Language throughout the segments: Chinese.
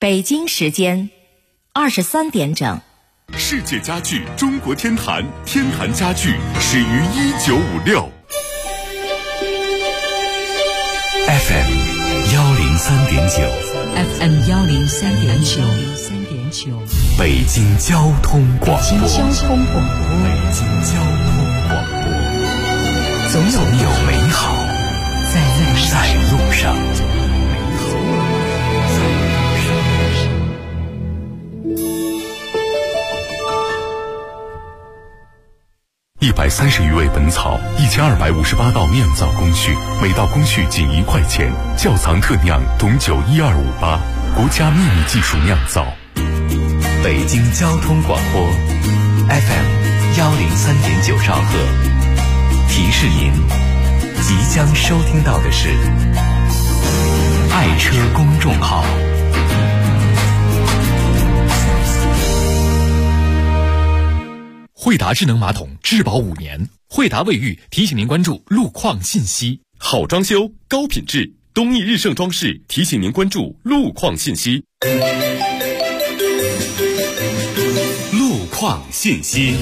北京时间23点整。 世界家具中国天坛，天坛家具始于1956。 FM 103.9 FM 103.9 北京交通广播。 北京交通广播，总有美好在路上。 130余味本草，1258道酿造工序，每道工序仅1块钱。窖藏特酿董酒12588，国家秘密技术酿造。 北京交通广播 FM 103.9兆赫，提示您即将收听到的是爱车公众号。 惠达智能马桶质保5年，惠达卫浴提醒您关注路况信息。 好装修，高品质，东义日盛装饰提醒您关注路况信息。路况信息。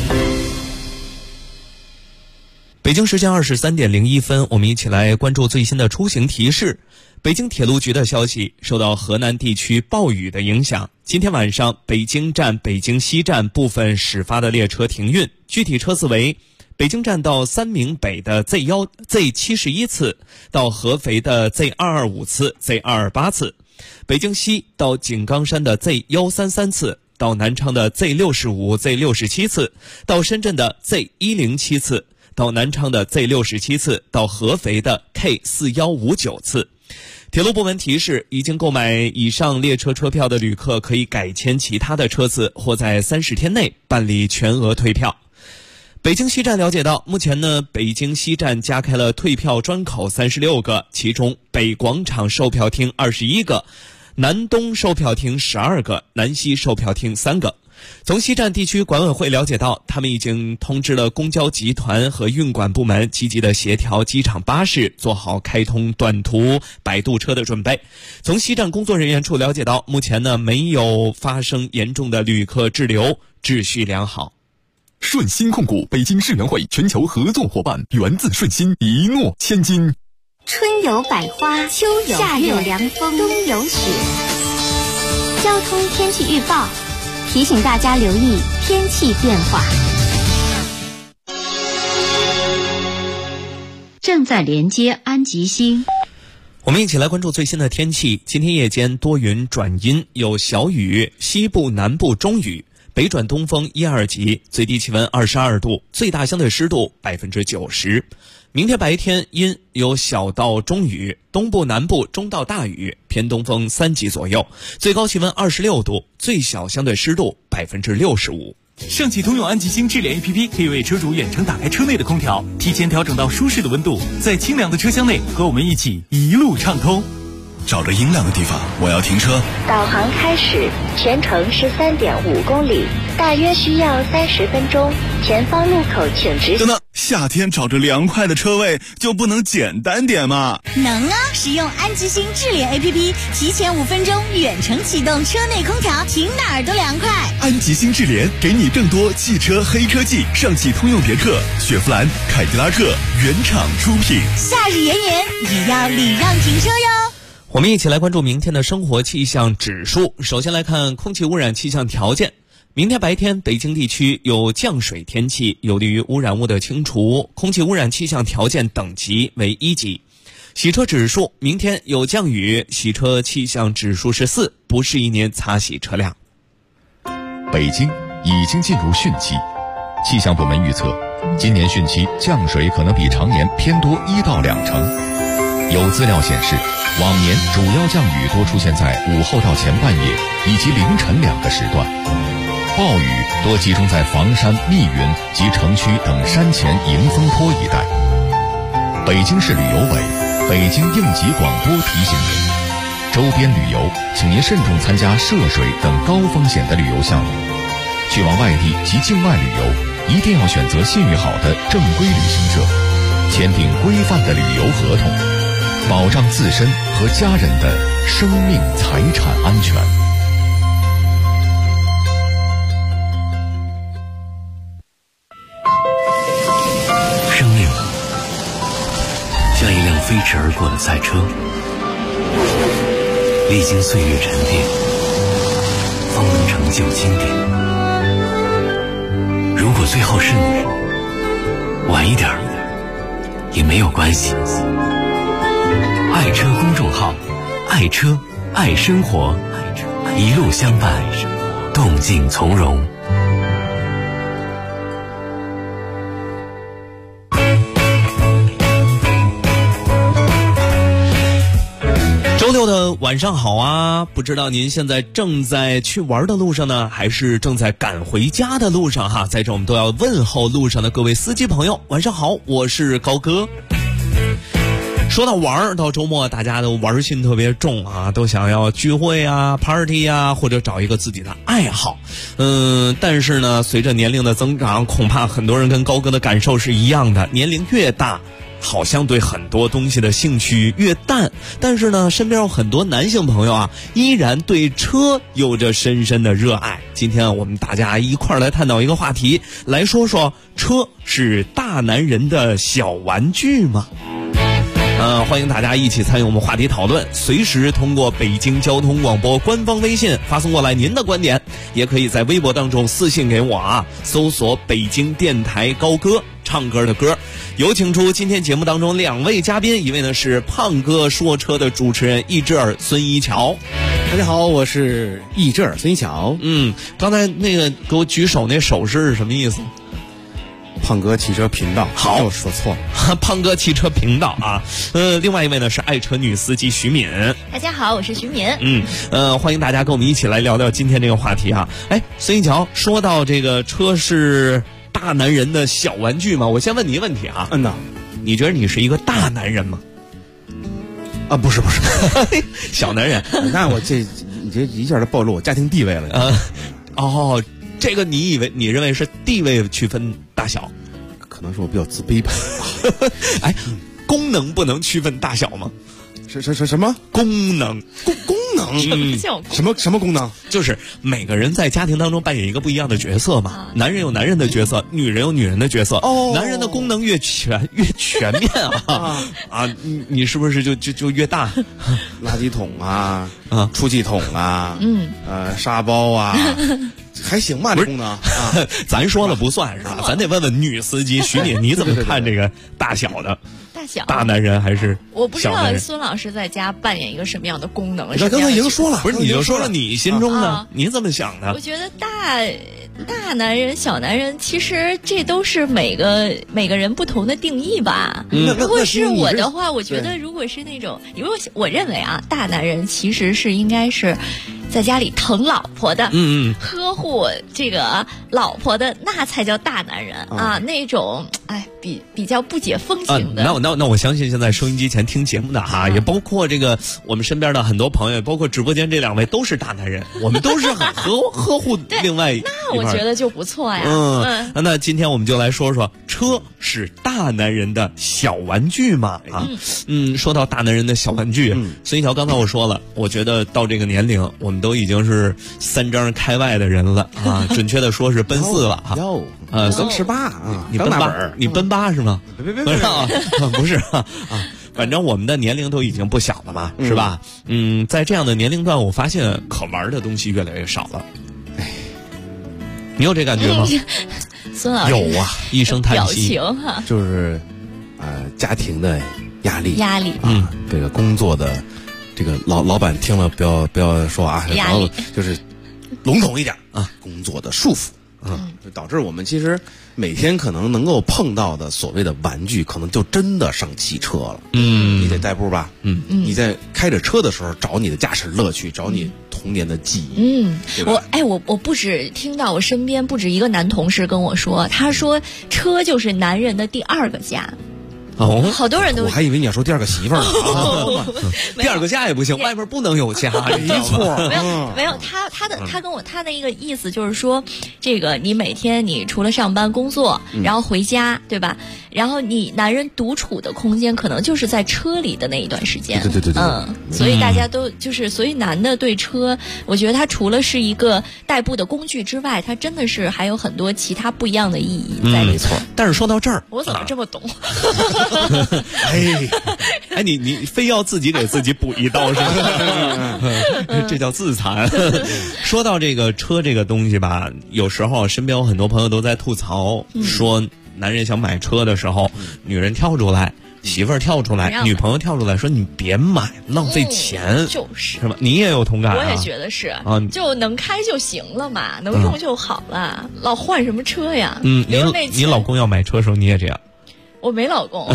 北京时间23点01分，我们一起来关注最新的出行提示。北京铁路局的消息，受到河南地区暴雨的影响，今天晚上北京站、北京西站部分始发的列车停运，具体车次为北京站到三明北的 Z71 次，到合肥的 Z225 次、Z228 次，北京西到井冈山的 Z133 次，到南昌的 Z65、Z67 次，到深圳的 Z107 次，到南昌的 Z67 次，到合肥的 K4159 次。铁路部门提示，已经购买以上列车车票的旅客可以改签其他的车次，或在30天内办理全额退票。北京西站了解到，目前呢，北京西站加开了退票专口36个，其中北广场售票厅21个，南东售票厅12个，南西售票厅3个。从西站地区管委会了解到，他们已经通知了公交集团和运管部门，积极的协调机场巴士，做好开通短途摆渡车的准备。从西站工作人员处了解到，目前呢没有发生严重的旅客滞留，秩序良好。 顺鑫控股北京世园会全球合作伙伴，源自顺鑫，一诺千金。 春有百花，秋有夏有凉风，冬有雪。交通天气预报提醒大家留意天气变化。 正在连接安吉星。 我们一起来关注最新的天气。今天夜间多云转阴，有小雨，西部南部中雨，北转东风1、2级，最低气温22度，最大相对湿度90%。明天白天阴，有小到中雨，东部南部中到大雨，偏东风3级左右，最高气温26度，最小相对湿度65%。 上汽通用安吉星智联 APP 可以为车主远程打开车内的空调，提前调整到舒适的温度，在清凉的车厢内和我们一起一路畅通。 找着阴凉的地方，我要停车。 导航开始，全程13.5公里，大约需要30分钟。前方路口请直行。 等等，夏天找着凉快的车位就不能简单点吗？ 能啊！使用安吉星智联 APP， 提前5分钟远程启动车内空调，停哪儿都凉快。 安吉星智联给你更多汽车黑科技，上汽通用别克、雪佛兰、凯迪拉克原厂出品。 夏日炎炎，也要礼让停车哟。 我们一起来关注明天的生活气象指数。首先来看空气污染气象条件。明天白天北京地区有降水天气，有利于污染物的清除，空气污染气象条件等级为1级。洗车指数，明天有降雨，洗车气象指数是4，不适宜您擦洗车辆。 北京已经进入汛期，气象部门预测，今年汛期降水可能比常年偏多1到2成。有资料显示，往年主要降雨多出现在午后到前半夜以及凌晨2个时段，暴雨多集中在房山、密云及城区等山前迎风坡一带。北京市旅游委、北京应急广播提醒您，周边旅游请您慎重参加涉水等高风险的旅游项目，去往外地及境外旅游一定要选择信誉好的正规旅行社，签订规范的旅游合同，保障自身和家人的生命财产安全。 飞驰而过的赛车，历经岁月沉淀，方能成就经典。如果最后是你，晚一点也没有关系。爱车公众号，爱车爱生活，一路相伴，动静从容。 周六的晚上好啊！不知道您现在正在去玩的路上呢，还是正在赶回家的路上哈？在这我们都要问候路上的各位司机朋友，晚上好，我是高哥。说到玩，到周末大家都玩心特别重啊，都想要聚会啊、party 啊，或者找一个自己的爱好。但是呢，随着年龄的增长，恐怕很多人跟高哥的感受是一样的，年龄越大，好像对很多东西的兴趣越淡，但是呢，身边有很多男性朋友啊，依然对车有着深深的热爱。今天我们大家一块儿来探讨一个话题，来说说车是大男人的小玩具吗？欢迎大家一起参与我们话题讨论，随时通过北京交通广播官方微信发送过来您的观点，也可以在微博当中私信给我啊，搜索北京电台高歌，唱歌的歌。有请出今天节目当中两位嘉宾，一位呢是胖哥说车的主持人易志尔孙一桥。 大家好，我是易志尔孙一桥。 刚才那个给我举手那手势是什么意思？ 胖哥汽车频道， 好， 又说错了。 胖哥汽车频道啊，另外一位呢是爱车女司机徐敏。 大家好，我是徐敏。 欢迎大家跟我们一起来聊聊今天这个话题啊。孙一桥，说到这个车是大男人的小玩具吗？我先问你一个问题啊。你觉得你是一个大男人吗？ 啊，不是， 小男人。 那你这一下就暴露我家庭地位了。 这个你认为是地位区分大小？ 可能是我比较自卑吧。 功能不能区分大小吗？ 什么功能？ 功能？什么功能？ 就是每个人在家庭当中扮演一个不一样的角色嘛。男人有男人的角色，女人有女人的角色。男人的功能越全面你是不是就越大？ 垃圾桶啊，出气筒啊，沙包啊。还行吧，这功能咱说了不算是吧？咱得问问女司机徐敏，你怎么看这个大小的？ 大小大男人还是我不知道孙老师在家扮演一个什么样的功能。 刚才已经说了， 不是你就说了你心中的，你怎么想的？ 我觉得大男人、小男人，其实这都是每个人不同的定义吧。如果是我的话，我觉得如果是那种，因为我认为啊，大男人其实是应该是在家里疼老婆的，呵护这个老婆的，那才叫大男人啊。那种比较不解风情的。 那我相信现在收音机前听节目的哈，也包括这个我们身边的很多朋友，包括直播间这两位都是大男人，我们都是很呵护另外一块。 那我觉得就不错呀。 那今天我们就来说说车是大男人的小玩具吗？说到大男人的小玩具，孙一桥刚才我说了，我觉得到这个年龄，我们都已经是3张开外的人了啊，准确的说是奔4了哈。 刚18啊， 你奔8，你奔8是吗？ 别， 不是啊，反正我们的年龄都已经不小了嘛，是吧？在这样的年龄段，我发现可玩的东西越来越少了。你有这感觉吗？ 孙老师有啊，一声叹息。 表情哈， 就是家庭的压力这个工作的这个老板听了不要说啊，然后就是笼统一点啊，工作的束缚。就导致我们其实每天可能能够碰到的所谓的玩具，可能就真的剩汽车了。你得代步吧？你在开着车的时候找你的驾驶乐趣，找你童年的记忆。 我不止听到我身边不止一个男同事跟我说，他说车就是男人的第2个家。好多人都， 我还以为你要说第2个媳妇儿呢。 第2个家也不行，外面不能有家。 没错， 没有，他跟我他的一个意思就是说，这个你每天你除了上班工作，然后回家，对吧？然后你男人独处的空间可能就是在车里的那一段时间。 对。 所以大家都所以男的对车，我觉得它除了是一个代步的工具之外，它真的是还有很多其他不一样的意义在里头。 但是说到这儿， 我怎么这么懂？ 哎，你非要自己给自己补一刀是吧？这叫自残。说到这个车这个东西吧，有时候身边有很多朋友都在吐槽，说男人想买车的时候，女人跳出来。媳妇儿跳出来，女朋友跳出来说：“你别买，浪费钱。” 就是吧？你也有同感啊？ 我也觉得是啊，就能开就行了嘛，能用就好了，老换什么车呀？ 你老公要买车的时候你也这样？ 我没老公。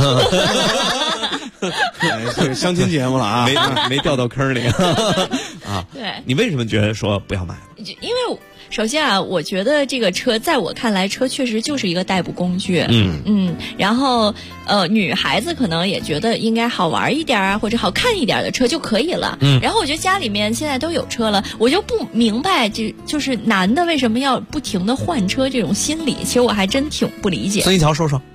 相亲节目了啊， 没掉到坑里啊。 对， 你为什么觉得说不要买？ 因为首先啊，我觉得这个车在我看来，车确实就是一个代步工具。然后女孩子可能也觉得应该好玩一点啊，或者好看一点的车就可以了。然后我觉得家里面现在都有车了，我就不明白就是男的为什么要不停的换车这种心理，其实我还真挺不理解。 孙一桥说说。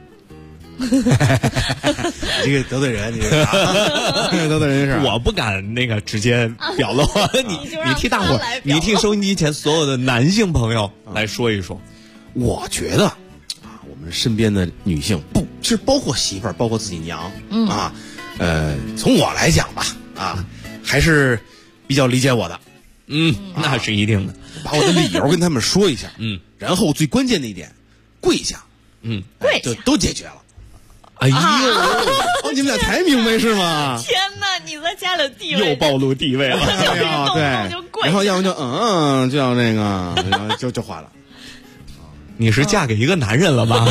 这个得罪人，你得罪人是？ 我不敢那个直接表露。你替大伙，你替收音机前所有的男性朋友来说一说。 我觉得啊，我们身边的女性不是包括媳妇儿，包括自己娘从我来讲吧还是比较理解我的。 那是一定的。 把我的理由跟他们说一下。然后最关键的一点，跪下。 跪就都解决了。 哎呦， 你们俩才明白是吗？ 天哪，你在家里地位又暴露地位了。 对，然后要么就要那个，就换了。 你是嫁给一个男人了吧？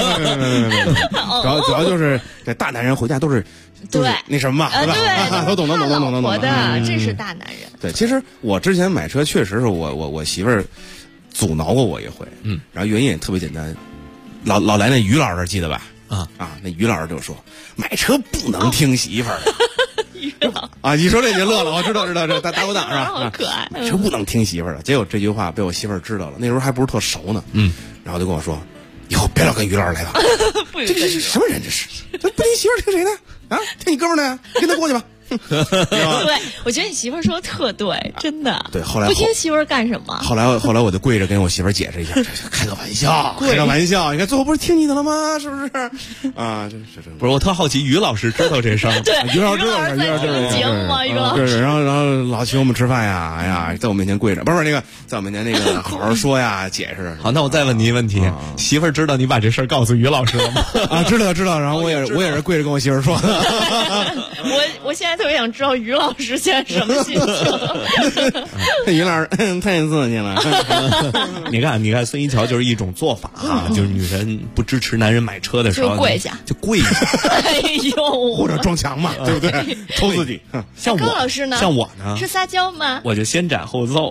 主要就是这大男人回家都是那什么嘛，对吧？都懂。 我的这是大男人。 对，其实我之前买车确实是我媳妇儿阻挠过我一回，然后原因也特别简单，老来那于老师记得吧？那于老师就说买车不能听媳妇儿的。啊，你说这就乐了，我知道，这打我档是吧？ 好可爱。 买车不能听媳妇儿的，结果这句话被我媳妇儿知道了，那时候还不是特熟呢。然后就跟我说，以后别老跟于老师来往。这是什么人？这是不听媳妇儿听谁的啊？听你哥们儿的，跟他过去吧。 对，我觉得你媳妇儿说的特对，真的。 对，后来不听媳妇儿干什么？ 后来我就跪着跟我媳妇儿解释一下，开个玩笑，开个玩笑。你看最后不是听你的了吗？是不是？啊，这不是我特好奇，于老师知道这事儿？ 对， 于老师知道这节目吗？于老师。 然后老请我们吃饭呀，哎呀，在我面前跪着，不是那个，在我面前那个好好说呀，解释。 好，那我再问你一个问题，媳妇儿知道你把这事儿告诉于老师了吗？ 啊，知道。然后我也是跪着跟我媳妇儿说。 我现在特别想知道于老师现在什么心情。 于老师太刺激了。 你看，孙一桥就是一种做法就是女人不支持男人买车的时候， 就跪下。哎呦， 或者撞墙嘛，对不对？抽自己。 像高老师呢？ 像我呢？ 是撒娇吗？ 我就先斩后奏。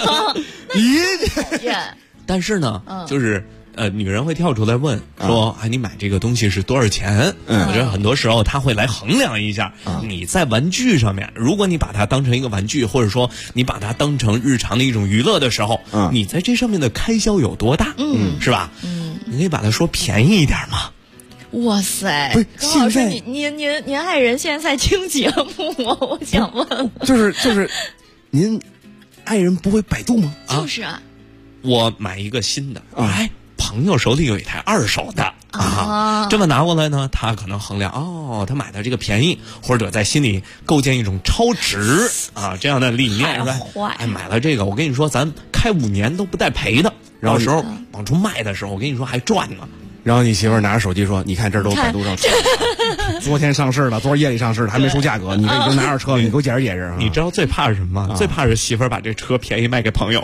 但是呢，就是女人会跳出来问说：“你买这个东西是多少钱？”我觉得很多时候她会来衡量一下你在玩具上面，如果你把它当成一个玩具，或者说你把它当成日常的一种娱乐的时候，你在这上面的开销有多大？是吧？你可以把它说便宜一点嘛。 哇塞！ 不是， 高老师，您爱人现在在听节目吗？我想问。 就是，您爱人不会百度吗？ 就是啊。 我买一个新的，朋友手里有一台二手的这么拿过来呢，他可能衡量他买的这个便宜，或者在心里构建一种超值这样的理念，买了这个，我跟你说，咱开5年都不带赔的，然后时候往出卖的时候，我跟你说还赚呢。 然后你媳妇儿拿着手机说：“你看这都百度上昨天上市了，昨儿夜里上市的，还没出价格。你这已经拿着车了，你给我解释解释。” 你知道最怕是什么吗？最怕是媳妇儿把这车便宜卖给朋友。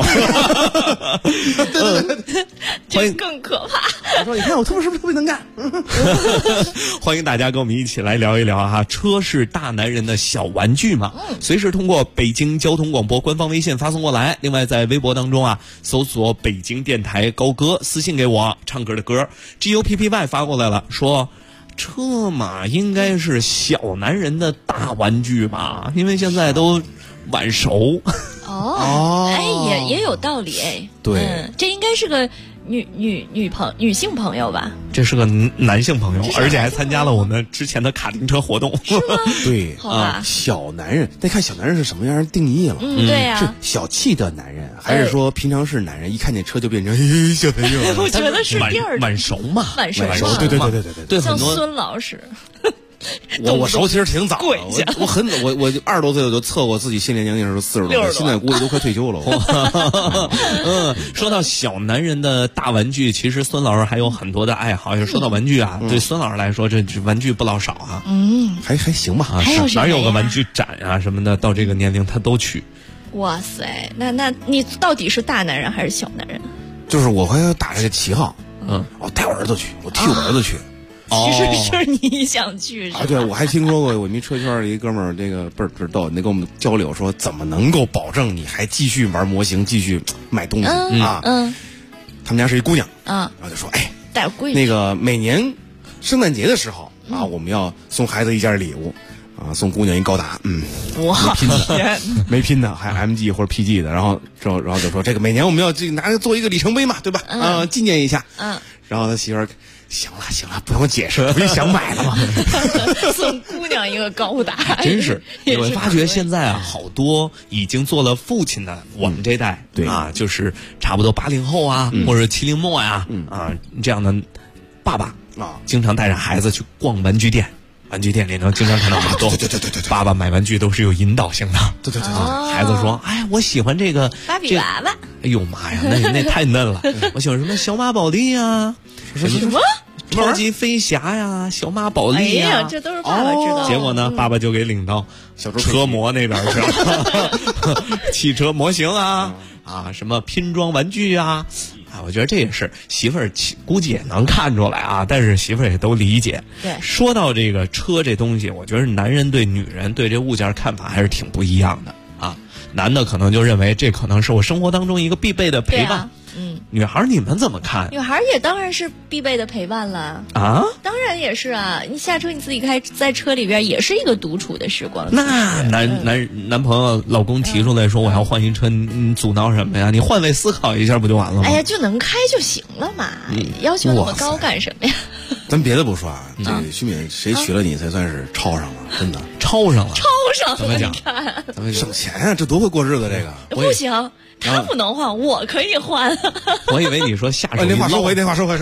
这更可怕。 我说：“你看我是不是特别能干？” 欢迎大家跟我们一起来聊一聊车是大男人的小玩具嘛？随时通过北京交通广播官方微信发送过来。另外在微博当中搜索北京电台高歌，私信给我唱歌的歌。GUPPY 发过来了，说车嘛应该是小男人的大玩具吧，因为现在都晚熟。 也有道理。 对， 这应该是个女性朋友吧？ 这是个男性朋友，而且还参加了我们之前的卡丁车活动。 是吗？ 对啊， 小男人，得看小男人是什么样的定义了。 对呀， 是小气的男人，还是说平常是男人，一看见车就变成小朋友？ 我觉得是第二晚熟嘛， 晚熟， 对， 像孙老师。 我熟其实挺早的，我很早，我20多岁我就测过自己心理年龄是40多岁，现在估计都快退休了。 说到小男人的大玩具，其实孙老师还有很多的爱好。说到玩具啊，对孙老师来说，这玩具不老少啊。 还行吧。 哪有个玩具展啊什么的，到这个年龄他都去。 哇塞，那你到底是大男人还是小男人？ 就是我会打这个旗号，我带我儿子去，我替我儿子去。 其实是你想去是吧？ 对，我还听说过我们车圈一哥们儿，这个倍儿逗，那跟我们交流说，怎么能够保证你还继续玩模型，继续买东西啊？他们家是一姑娘然后就说， 带闺女， 那个每年圣诞节的时候我们要送孩子一件礼物送姑娘一高达， 哇， 没拼的，还 MG 或者 PG 的，然后就说这个每年我们要拿着做一个里程碑嘛，对吧？纪念一下。然后他媳妇儿。行了，不用解释，不是想买了吗？ 送姑娘一个高达， 真是。你会发觉现在好多已经做了父亲的，我们这代就是差不多80后或者70末这样的爸爸经常带着孩子去逛玩具店。玩具店里能经常看到很多，对，爸爸买玩具都是有引导性的， 对， 孩子说，我喜欢这个芭比娃娃， 哎呦妈呀，那太嫩了，我喜欢什么小马宝莉呀， 什么超级飞侠呀，小马宝莉呀， 哎呀，这都是爸爸知道。 结果呢，爸爸就给领到车模那边去了，汽车模型什么拼装玩具我觉得这也是媳妇儿估计也能看出来但是媳妇儿也都理解。 对， 说到这个车这东西，我觉得男人对女人对这物件看法还是挺不一样的男的可能就认为这可能是我生活当中一个必备的陪伴。女孩你们怎么看？ 女孩也当然是必备的陪伴了当然也是你下车你自己开，在车里边也是一个独处的时光。 那男朋友老公提出来说我要换一车，你阻挠什么呀？你换位思考一下不就完了吗？ 就能开就行了嘛，要求那么高干什么呀？ 咱别的不说这个徐敏，谁娶了你才算是超上了？真的超上了， 怎么讲？省钱这多会过日子，这个不行。他不能换，我可以换。 我以为你说下手。 那话收回。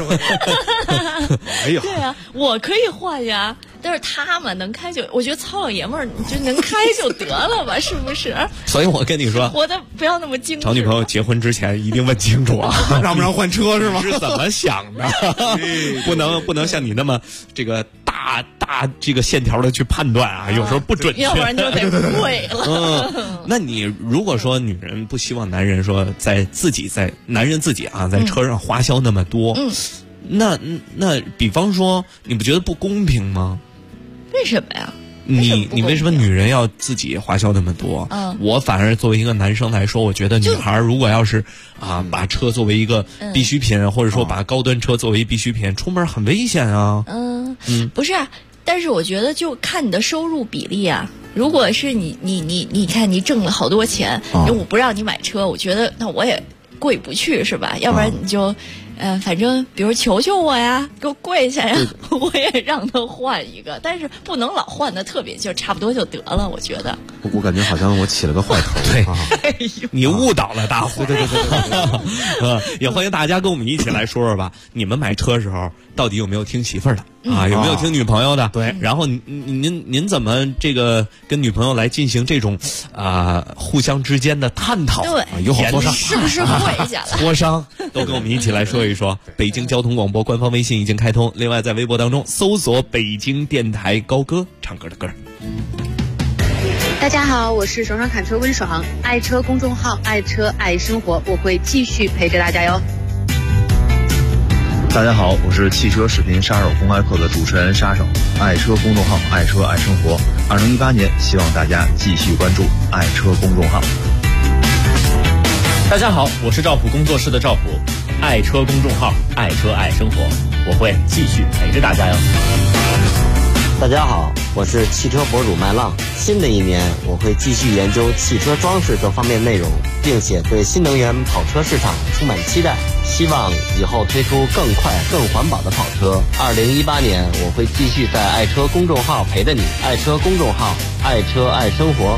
哎呦， 对我可以换呀。但是他们能开就，我觉得糙老爷们儿就能开就得了吧，是不是？ 所以我跟你说， 活得不要那么精致。 找女朋友结婚之前一定问清楚让不让换车是吗？ 是怎么想的？不能像你那么这个大这个线条的去判断有时候不准确， 要不然就得贵了。 那你如果说女人不希望男人说男人自己在车上花销那么多，那比方说你不觉得不公平吗？ 为什么呀？ 你为什么女人要自己花销那么多？我反而作为一个男生来说，我觉得女孩如果要是把车作为一个必需品，或者说把高端车作为必需品，出门很危险不是但是我觉得就看你的收入比例如果是你看你挣了好多钱，我不让你买车，我觉得那我也过意不去是吧？要不然你就反正比如求求我呀，给我跪下呀，我也让他换一个，但是不能老换的特别，就差不多就得了。我觉得我感觉好像我起了个坏头。 对，你误导了大伙。对，也欢迎大家跟我们一起来说说吧，你们买车时候到底有没有听媳妇儿的有没有听女朋友的？ 对， 然后您怎么这个跟女朋友来进行这种互相之间的探讨？ 对， 有好磋商， 是不是跪下了？ 磋商都跟我们一起来说一说。北京交通广播官方微信已经开通，另外在微博当中搜索北京电台高歌，唱歌的歌。 大家好，我是爽爽侃车温爽，爱车公众号，爱车爱生活，我会继续陪着大家哟。 大家好，我是汽车视频杀手公开课的主持人杀手，爱车公众号，爱车爱生活。2018年，希望大家继续关注爱车公众号。 大家好，我是赵普工作室的赵普，爱车公众号，爱车爱生活，我会继续陪着大家哟。 大家好，我是汽车博主麦浪。新的一年，我会继续研究汽车装饰各方面内容，并且对新能源跑车市场充满期待。 希望以后推出更快更环保的跑车。2018年我会继续在爱车公众号陪着你。爱车公众号，爱车爱生活。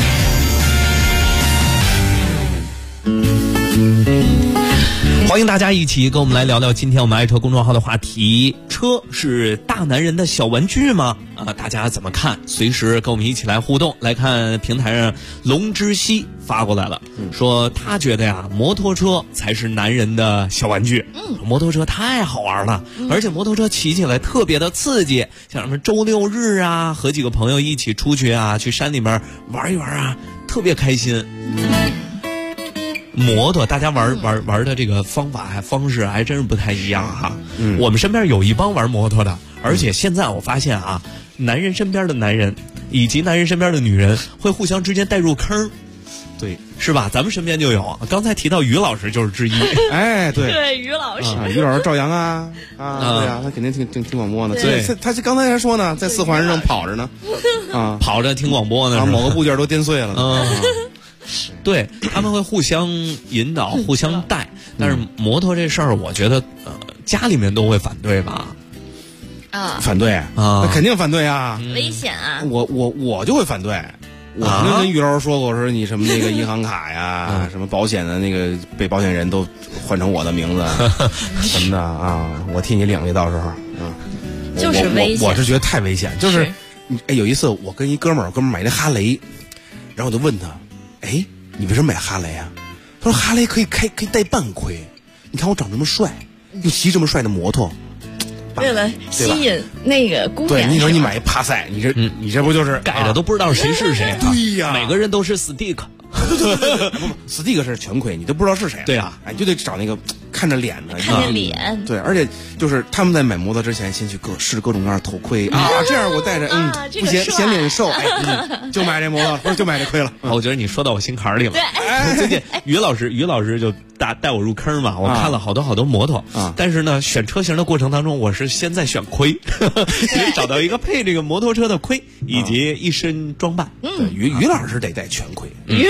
欢迎大家一起跟我们来聊聊今天我们爱车公众号的话题：车是大男人的小玩具吗？大家怎么看？随时跟我们一起来互动。来看平台上龙之熙发过来了，说他觉得呀，摩托车才是男人的小玩具。摩托车太好玩了，而且摩托车骑起来特别的刺激，像什么周六日啊，和几个朋友一起出去啊，去山里面玩一玩啊，特别开心。摩托大家玩的这个方式还真是不太一样哈。我们身边有一帮玩摩托的，而且现在我发现啊，男人身边的男人以及男人身边的女人会互相之间带入坑，对，是吧？咱们身边就有，刚才提到于老师就是之一。 哎，对， 对，于老师， 于老师赵阳啊，对啊，他肯定听广播呢。对，他刚才还说呢，在4环上跑着呢， 跑着听广播呢， 某个部件都颠碎了。 对，他们会互相引导，互相带。但是摩托这事儿，我觉得家里面都会反对吧？ 反对那肯定反对啊， 危险啊！ 我就会反对。我曾经跟于老师说过，说你什么那个银行卡呀，什么保险的那个被保险人都换成我的名字什么的啊，我替你领去，到时候就是危险。 我是觉得太危险，就是有一次我跟一哥们儿买那哈雷，然后我就问他，哎，你为什么买哈雷啊？他说哈雷可以带半盔，你看我长这么帅，又骑这么帅的摩托。 为了吸引那个姑娘， 对，你说你买一帕赛，你这不就是改的都不知道谁是谁？ 对呀， 每个人都是 stick， 不 stick 是全盔，你都不知道是谁。 对啊， 就得找那个看着脸的， 看着脸。 对，而且就是他们在买摩托之前，先去试各种各样的头盔啊，这样我戴着不显脸瘦，就买这摩托，不是就买这盔了。 我觉得你说到我心坎里了。最近于老师就带我入坑嘛，我看了好多摩托，但是呢，选车型的过程当中，我是先在选盔，找到一个配这个摩托车的盔以及一身装扮。 于老师得带全盔， 于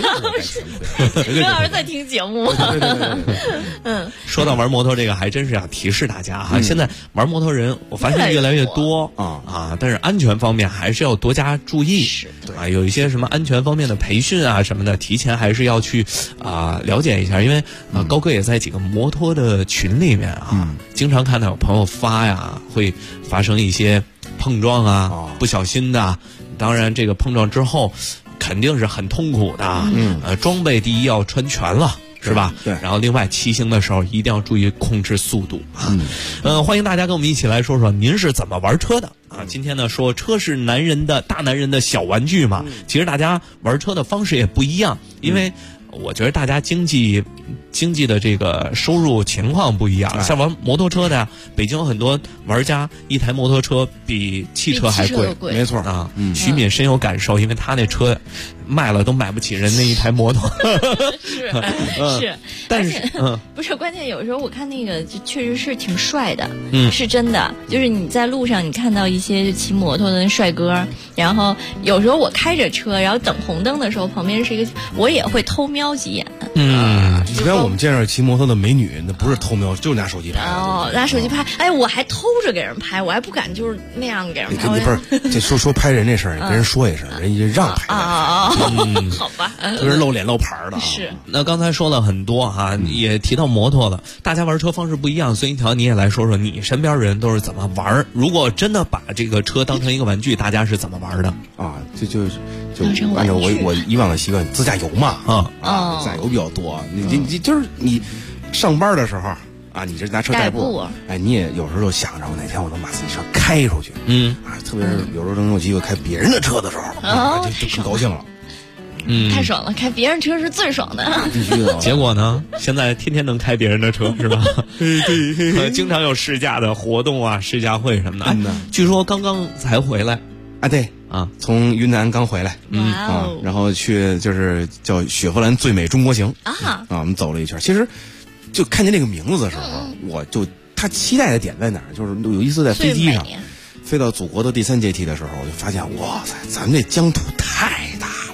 老师在听节目。 对。 说到玩摩托这个，还真是要提示大家哈，现在玩摩托人我发现越来越多但是安全方面还是要多加注意有一些什么安全方面的培训啊什么的，提前还是要去了解一下，因为高哥也在几个摩托的群里面经常看到有朋友发呀，会发生一些碰撞不小心的，当然这个碰撞之后肯定是很痛苦的，装备第一要穿全了。是吧？ 对。 然后另外骑行的时候一定要注意控制速度欢迎大家跟我们一起来说说您是怎么玩车的今天呢说车是大男人的小玩具嘛，其实大家玩车的方式也不一样，因为我觉得大家经济的这个收入情况不一样，像玩摩托车的北京有很多玩家一台摩托车比汽车还贵， 没错徐敏深有感受，因为他那车卖了都买不起人那一台摩托。 是， 但是不是关键，有时候我看那个就确实是挺帅的，是真的，就是你在路上你看到一些骑摩托的帅哥，然后有时候我开着车，然后等红灯的时候，旁边是一个，我也会偷瞄几眼。 一般我们见着骑摩托的美女，那不是偷瞄，就是拿手机拍。 拿手机拍，我还偷着给人拍，我还不敢就是那样给人拍。 不是，这说拍人这事儿，跟人说一声，人家让拍。 好吧， 就是露脸露牌的。 是。 那刚才说了很多也提到摩托了，大家玩车方式不一样，孙一条你也来说说你身边人都是怎么玩？如果真的把这个车当成一个玩具，大家是怎么玩的？ 就按照我以往的习惯，自驾游嘛，自驾游比较多。你就是你上班的时候你这拿车代步，你也有时候想着哪天我能把自己车开出去，特别是有时候能有机会开别人的车的时候，就更高兴了。 太爽了，开别人车是最爽的。 必须的。 结果呢，现在天天能开别人的车是吧？对，经常有试驾的活动试驾会什么的。据说刚刚才回来对从云南刚回来，然后去就是叫雪佛兰最美中国行我们走了一圈。其实就看见这个名字的时候，他期待的点在哪儿？就是有一次在飞机上飞到祖国的第3阶梯的时候，我就发现哇塞，咱们这疆土太大了。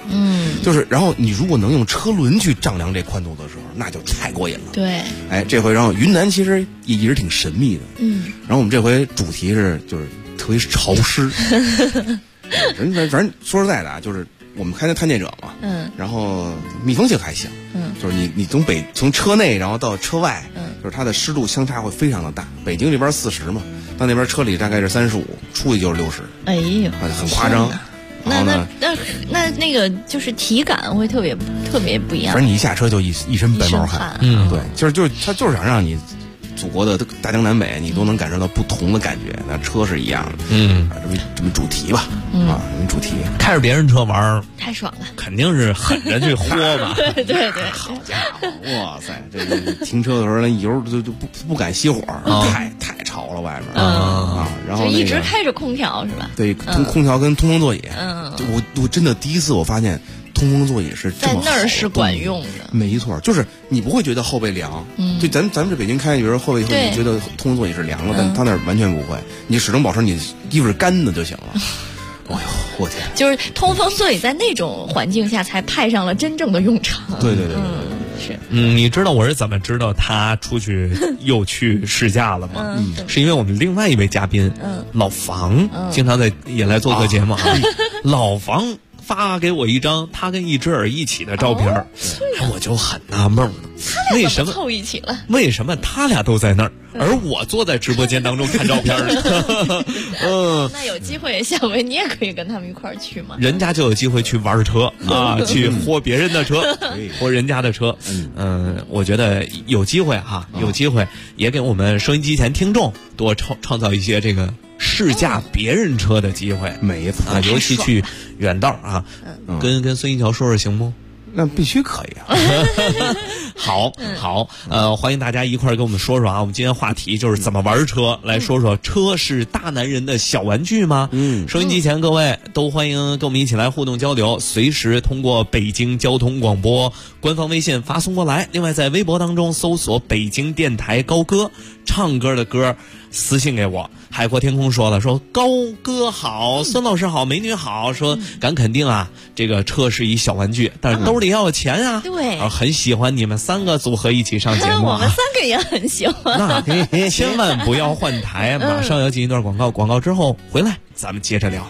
就是然后你如果能用车轮去丈量这宽度的时候，那就太过瘾了。 对， 这回然后云南其实也一直挺神秘的，然后我们这回主题是就是特别潮湿，反正说实在的啊，就是我们开的探险者嘛，然后密封性还行，就是你从车内然后到车外，就是它的湿度相差会非常的大。北京这边40嘛，到那边车里大概是35，出去就是60， 哎呦， 很夸张。 那个就是体感会特别不一样。 反正你一下车就一身白毛汗，对，就是他就是想让你祖国的大江南北，你都能感受到不同的感觉。那车是一样的，这么主题吧，这么主题， 开着别人车玩太爽了， 肯定是狠着去豁吧。 对， 好家伙，哇塞，这停车的时候那油就不敢熄火，太潮了外面然后就一直开着空调是吧？ 对，空调跟通风座椅，我真的第一次我发现通风座椅是这么好， 在那儿是管用的， 没错，就是你不会觉得后背凉，就咱们这北京开，比如说后背会觉得通风座椅是凉了，但他那儿完全不会，你始终保持你衣服是干的就行了。哎呦，我天！ 就是通风座椅在那种环境下才派上了真正的用场。 对， 是。 你知道我是怎么知道他出去又去试驾了吗？是因为我们另外一位嘉宾，老房，经常也来做客节目啊。老房发给我一张他跟一只耳一起的照片，我就很纳闷了，为什么凑一起了？ 为什么他俩都在那儿，而我坐在直播间当中看照片呢？ 那有机会，小薇你也可以跟他们一块儿去吗？ 人家就有机会去玩车啊，去豁别人的车，豁人家的车。我觉得有机会有机会也给我们收音机前听众多创造一些这个试驾别人车的机会， 没错啊，尤其去远道啊，跟孙一桥说说行不？ 那必须可以啊！ 好，欢迎大家一块儿跟我们说说啊。我们今天话题就是怎么玩车，来说说车是大男人的小玩具吗？收音机前各位都欢迎跟我们一起来互动交流，随时通过北京交通广播官方微信发送过来。另外在微博当中搜索北京电台高歌，唱歌的歌私信给我。海阔天空说了，说高哥好，孙老师好，美女好，说敢肯定啊，这个车是一小玩具，但是兜里要有钱啊。 对， 很喜欢你们3个组合一起上节目， 我们3个也很喜欢。 那千万不要换台，马上要进一段广告，广告之后回来咱们接着聊。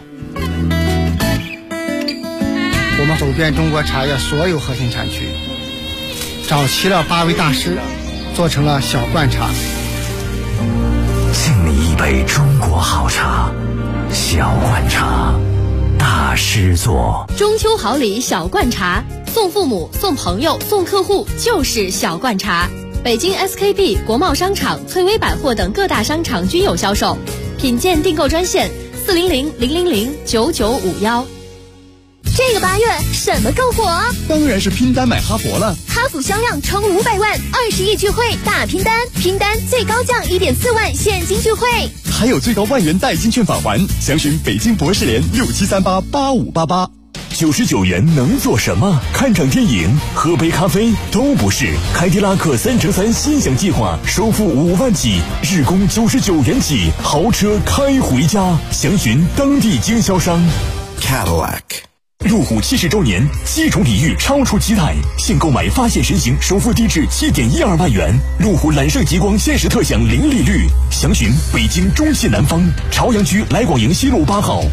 我们走遍中国茶叶所有核心产区，找齐了8位大师，做成了小罐茶。 敬你一杯中国好茶，小罐茶，大师做。 中秋好礼小罐茶，送父母、送朋友、送客户就是小罐茶。北京 SKP、国贸商场、翠微百货等各大商场均有销售。品鉴订购专线400-000-9951。 这个8月什么更火？ 当然是拼单买哈佛了。 哈弗销量冲500万，20亿聚会大拼单，拼单最高降1.4万现金聚会， 还有最高1万元代金券返还。详询北京博士联67388588。 99元能做什么？看场电影、喝杯咖啡都不是。凯迪拉克3乘3心享计划，首付5万起，日供99元起，豪车开回家。详询当地经销商。 Cadillac。 路虎70周年，7重礼遇超出期待，现购买发现神行，首付低至7.12万元。路虎揽胜极光限时特享零利率，详询北京中西南方朝阳区来广营西路8号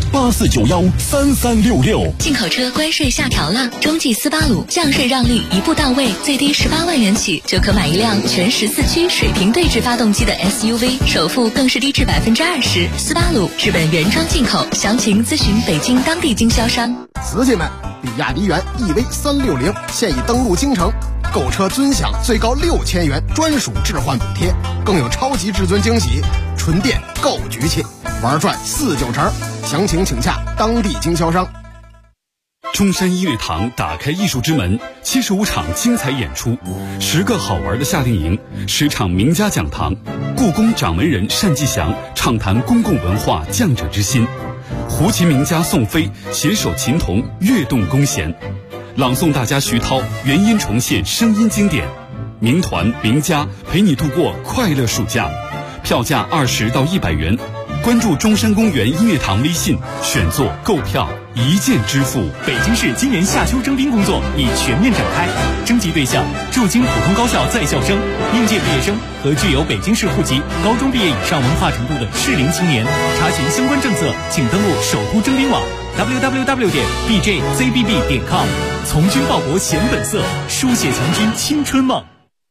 84913366。 进口车关税下调了，中际斯巴鲁降税让利一步到位，最低18万元起就可买一辆全14驱水平对置发动机的 SUV， 首付更是低至20%。斯巴鲁日本原装进口，详情咨询北京当地经销商。 瓷器们，比亚迪元 EV360现已登陆京城，购车尊享最高6000元专属置换补贴，更有超级至尊惊喜，纯电购局气，玩转49成。详情请洽当地经销商。 中山音乐堂打开艺术之门，75场精彩演出，10个好玩的夏令营，10场名家讲堂，故宫掌门人单霁翔畅谈公共文化匠者之心。胡琴名家宋飞携手琴童跃动弓弦，朗诵大家徐涛原音重现声音经典，名团名家陪你度过快乐暑假，票价20到100元， 关注中山公园音乐堂微信，选座购票一键支付。 北京市今年夏秋征兵工作已全面展开，征集对象驻京普通高校在校生、应届毕业生和具有北京市户籍、高中毕业以上文化程度的适龄青年。查询相关政策，请登录首都征兵网 www.bjzbb.com。从军报国显本色，书写强军青春梦。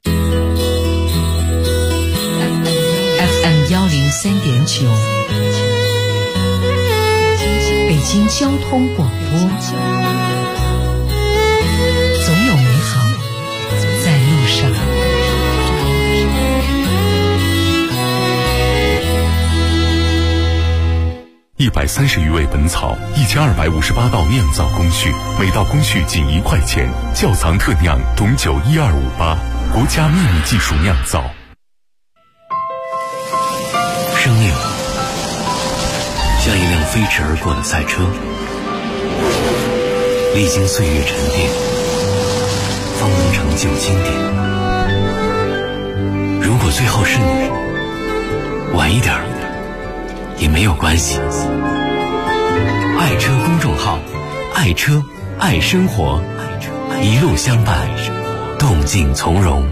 FM 103.9，北京交通广播，总有美好在路上。 130余味本草，1258道酿造工序，每道工序仅1块钱。窖藏特酿董酒12588，国家秘密技术酿造。 生命像一辆飞驰而过的赛车，历经岁月沉淀，方能成就经典。如果最后是你，晚一点也没有关系。爱车公众号，爱车爱生活，一路相伴，动静从容。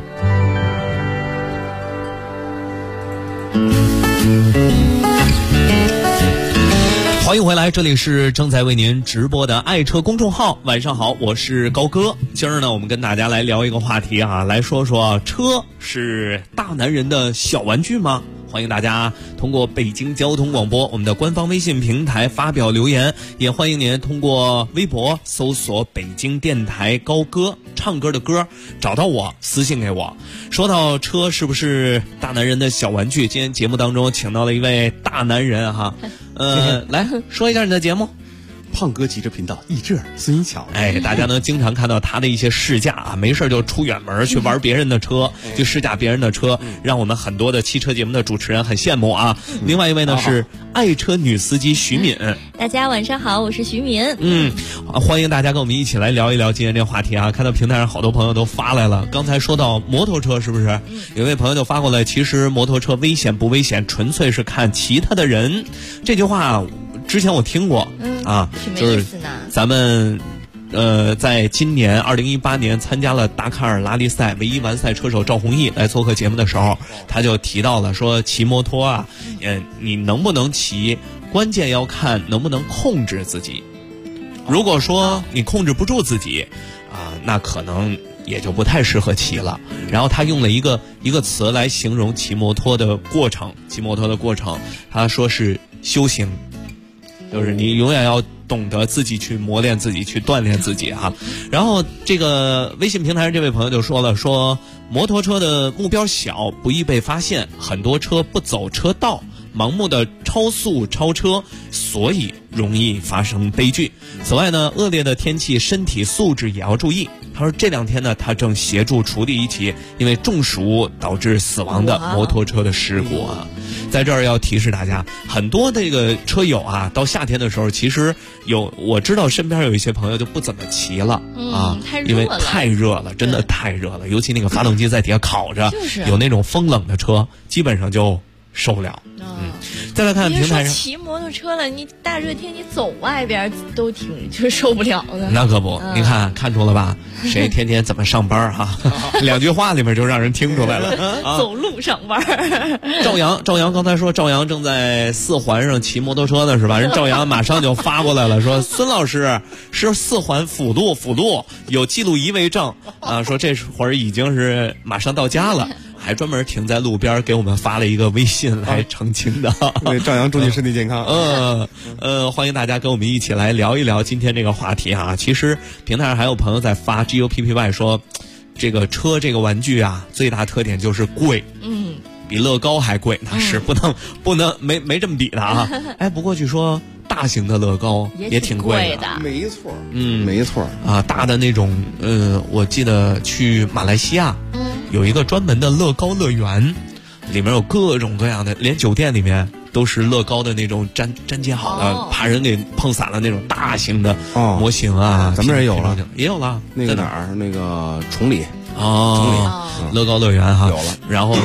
欢迎回来，这里是正在为您直播的爱车公众号。晚上好，我是高哥。今儿呢，我们跟大家来聊一个话题啊，来说说车是大男人的小玩具吗？欢迎大家通过北京交通广播我们的官方微信平台发表留言，也欢迎您通过微博搜索北京电台高歌，唱歌的歌，找到我私信给我。说到车是不是大男人的小玩具，今天节目当中请到了一位大男人哈，来说一下你的节目。 胖哥汽车频道译制孙一巧， 大家能经常看到他的一些试驾啊，没事就出远门去玩别人的车，去试驾别人的车，让我们很多的汽车节目的主持人很羡慕啊。另外一位呢是爱车女司机徐敏。 大家晚上好，我是徐敏。 欢迎大家跟我们一起来聊一聊今天这个话题啊。看到平台上好多朋友都发来了，刚才说到摩托车是不是？有位朋友就发过来，其实摩托车危险不危险，纯粹是看骑他的人。这句话之前我听过，就是咱们在今年2018年参加了达喀尔拉力赛唯一完赛车手赵弘毅来做客节目的时候，他就提到了说骑摩托啊，你能不能骑，关键要看能不能控制自己。如果说你控制不住自己那可能也就不太适合骑了。然后他用了一个词来形容骑摩托的过程，他说是修行。就是你永远要懂得自己去磨练自己，去锻炼自己哈。然后这个微信平台上这位朋友就说了，说摩托车的目标小，不易被发现，很多车不走车道，盲目的超速超车，所以容易发生悲剧。此外呢，恶劣的天气，身体素质也要注意。他说这2天呢，他正协助处理一起因为中暑导致死亡的摩托车的事故啊。在这儿要提示大家，很多这个车友啊，到夏天的时候，其实我知道身边有一些朋友就不怎么骑了因为太热了，真的太热了，尤其那个发动机在底下烤着，有那种风冷的车，基本上就受不了。再来看平台上， 骑摩托车了，你大热天你走外边都就受不了的。 那可不，你看出了吧？谁天天怎么上班哈？2句话里面就让人听出来了。 走路上班。 赵阳刚才说赵阳正在4环上骑摩托车呢，是吧？人赵阳马上就发过来了，说孙老师是4环辅路有记录仪为证啊，说这会儿已经是马上到家了。还专门停在路边给我们发了一个微信来澄清的。 对，赵阳祝你身体健康。 欢迎大家跟我们一起来聊一聊今天这个话题啊。其实平台上还有朋友在发 GUPPY 说，这个车这个玩具啊，最大特点就是贵。比乐高还贵，那是不能没这么比的啊。不过据说大型的乐高也挺贵的。 没错，没错啊，大的那种，我记得去马来西亚，有一个专门的乐高乐园，里面有各种各样的，连酒店里面都是乐高的那种粘接好的，怕人给碰散了那种大型的模型啊。 咱们这也有了， 那个哪儿？那个崇礼乐高乐园哈有了。 然后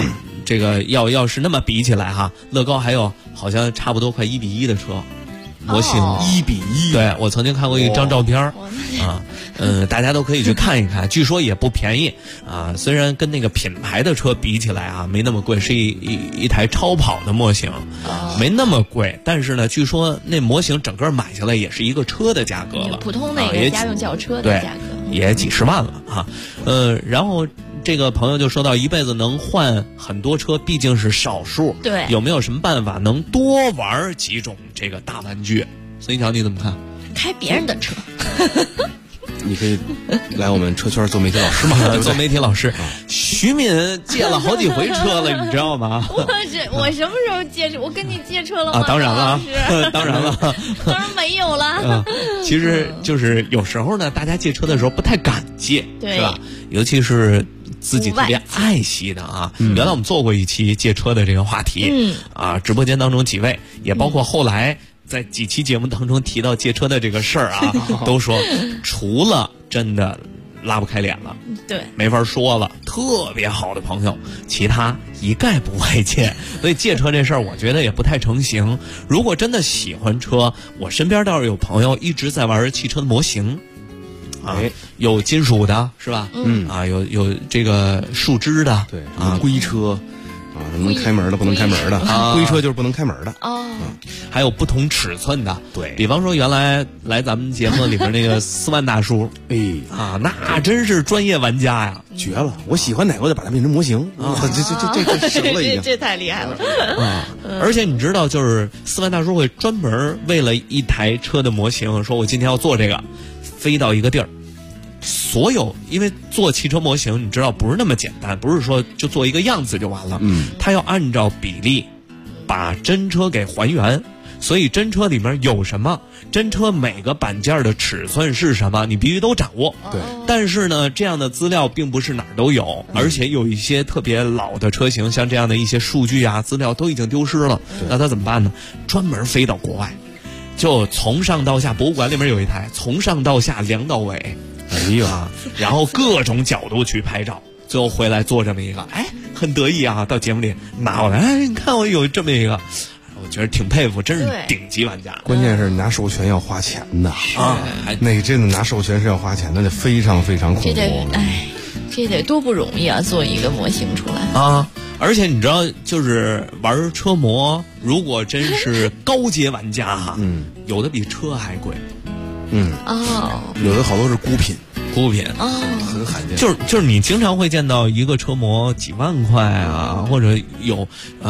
这个要是那么比起来哈，乐高还有好像差不多快1比1的车模型 ，1比1。 对，我曾经看过一张照片啊，大家都可以去看一看，据说也不便宜啊。虽然跟那个品牌的车比起来啊，没那么贵，是一台超跑的模型，没那么贵。但是呢，据说那模型整个买下来也是一个车的价格了， 普通那个家用轿车的价格， 也几十万了啊。然后这个朋友就说到，一辈子能换很多车毕竟是少数， 对， 有没有什么办法能多玩几种这个大玩具？孙一桥你怎么看？ 开别人的车。 你可以来我们车圈做媒体老师嘛？ 做媒体老师，徐敏借了好几回车了，你知道吗？ 我什么时候借车？我跟你借车了吗？ 啊，当然了，当然了， 当然没有了。 其实就是有时候呢，大家借车的时候不太敢借，是吧？尤其是自己特别爱惜的啊。原来我们做过一期借车的这个话题，直播间当中几位，也包括后来在几期节目当中提到借车的这个事儿啊，都说除了真的拉不开脸了， 对， 没法说了，特别好的朋友，其他一概不会借。所以借车这事儿，我觉得也不太成型。如果真的喜欢车，我身边倒是有朋友一直在玩汽车的模型，有金属的，是吧？有这个树枝的， 对，龟车。能开门的不能开门的，龟车就是不能开门的还有不同尺寸的， 对， 比方说原来来咱们节目里边那个4万大叔，那真是专业玩家呀， 绝了！我喜欢哪个就把它变成模型这熟了已经， 这太厉害了而且你知道，就是4万大叔会专门为了一台车的模型，说我今天要做这个，飞到一个地儿。所有，因为做汽车模型，你知道不是那么简单，不是说就做一个样子就完了。它要按照比例把真车给还原。所以真车里面有什么，真车每个板件的尺寸是什么，你必须都掌握。 对。 但是呢，这样的资料并不是哪儿都有，而且有一些特别老的车型，像这样的一些数据啊、资料都已经丢失了。那他怎么办呢？专门飞到国外，就从上到下，博物馆里面有一台，从上到下量到尾。然后各种角度去拍照，最后回来做这么一个，很得意啊！到节目里拿过来，你看我有这么一个，我觉得挺佩服，真是顶级玩家。 关键是拿授权要花钱的那真的拿授权是要花钱的，那非常非常恐怖。 这得多不容易啊！做一个模型出来啊！而且你知道，就是玩车模，如果真是高阶玩家哈，有的比车还贵。 有的好多是孤品很罕见。 就是你经常会见到一个车模几万块啊，或者有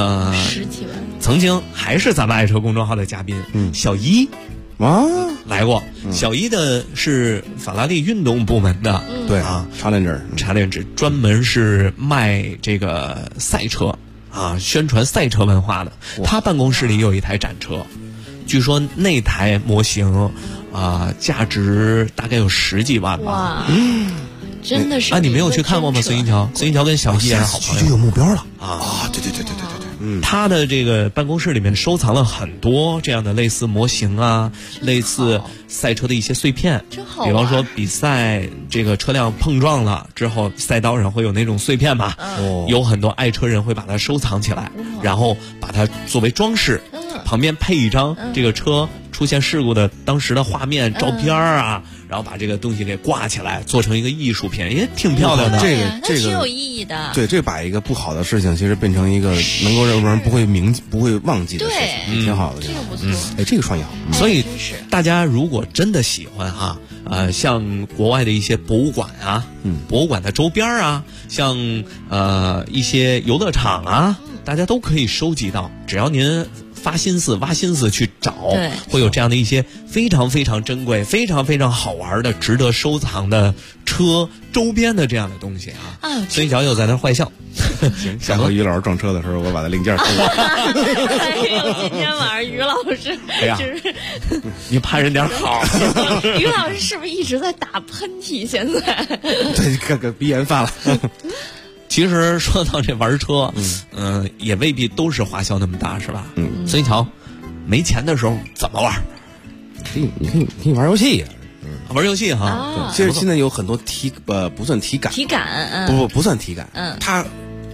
10几万。 曾经还是咱们爱车公众号的嘉宾，小一来过。小一的是法拉利运动部门的， 对插链纸专门是卖这个赛车宣传赛车文化的。他办公室里有一台展车，据说那台模型价值大概有10几万吧。 哇，真的是你没有去看过吗？孙一桥跟小一也是好朋友， 就有目标了对。 他的这个办公室里面收藏了很多这样的类似模型类似赛车的一些碎片，比方说比赛这个车辆碰撞了之后，赛道上会有那种碎片嘛，有很多爱车人会把它收藏起来，然后把它作为装饰，旁边配一张这个车出现事故的当时的画面照片然后把这个东西给挂起来，做成一个艺术品，也挺漂亮的。 这个挺有意义的。 对，这把一个不好的事情，其实变成一个能够让人不会忘记的事情，挺好的。 这个不错。 这个创意好。 所以大家如果真的喜欢像国外的一些博物馆博物馆的周边像一些游乐场大家都可以收集到，只要您挖心思去找，会有这样的一些非常非常珍贵、非常非常好玩的、值得收藏的车周边的这样的东西孙一桥又在那坏笑。 行，下回于老师撞车的时候，我把他零件偷了。 今天晚上于老师， 你盼人点好。 于老师是不是一直在打喷嚏？现在对，个鼻炎犯了。 其实说到这玩车，也未必都是花销那么大，是吧？孙一桥，没钱的时候怎么玩？ 你可以玩游戏呀。 玩游戏哈。 其实现在有很多不算体感，不算体感。它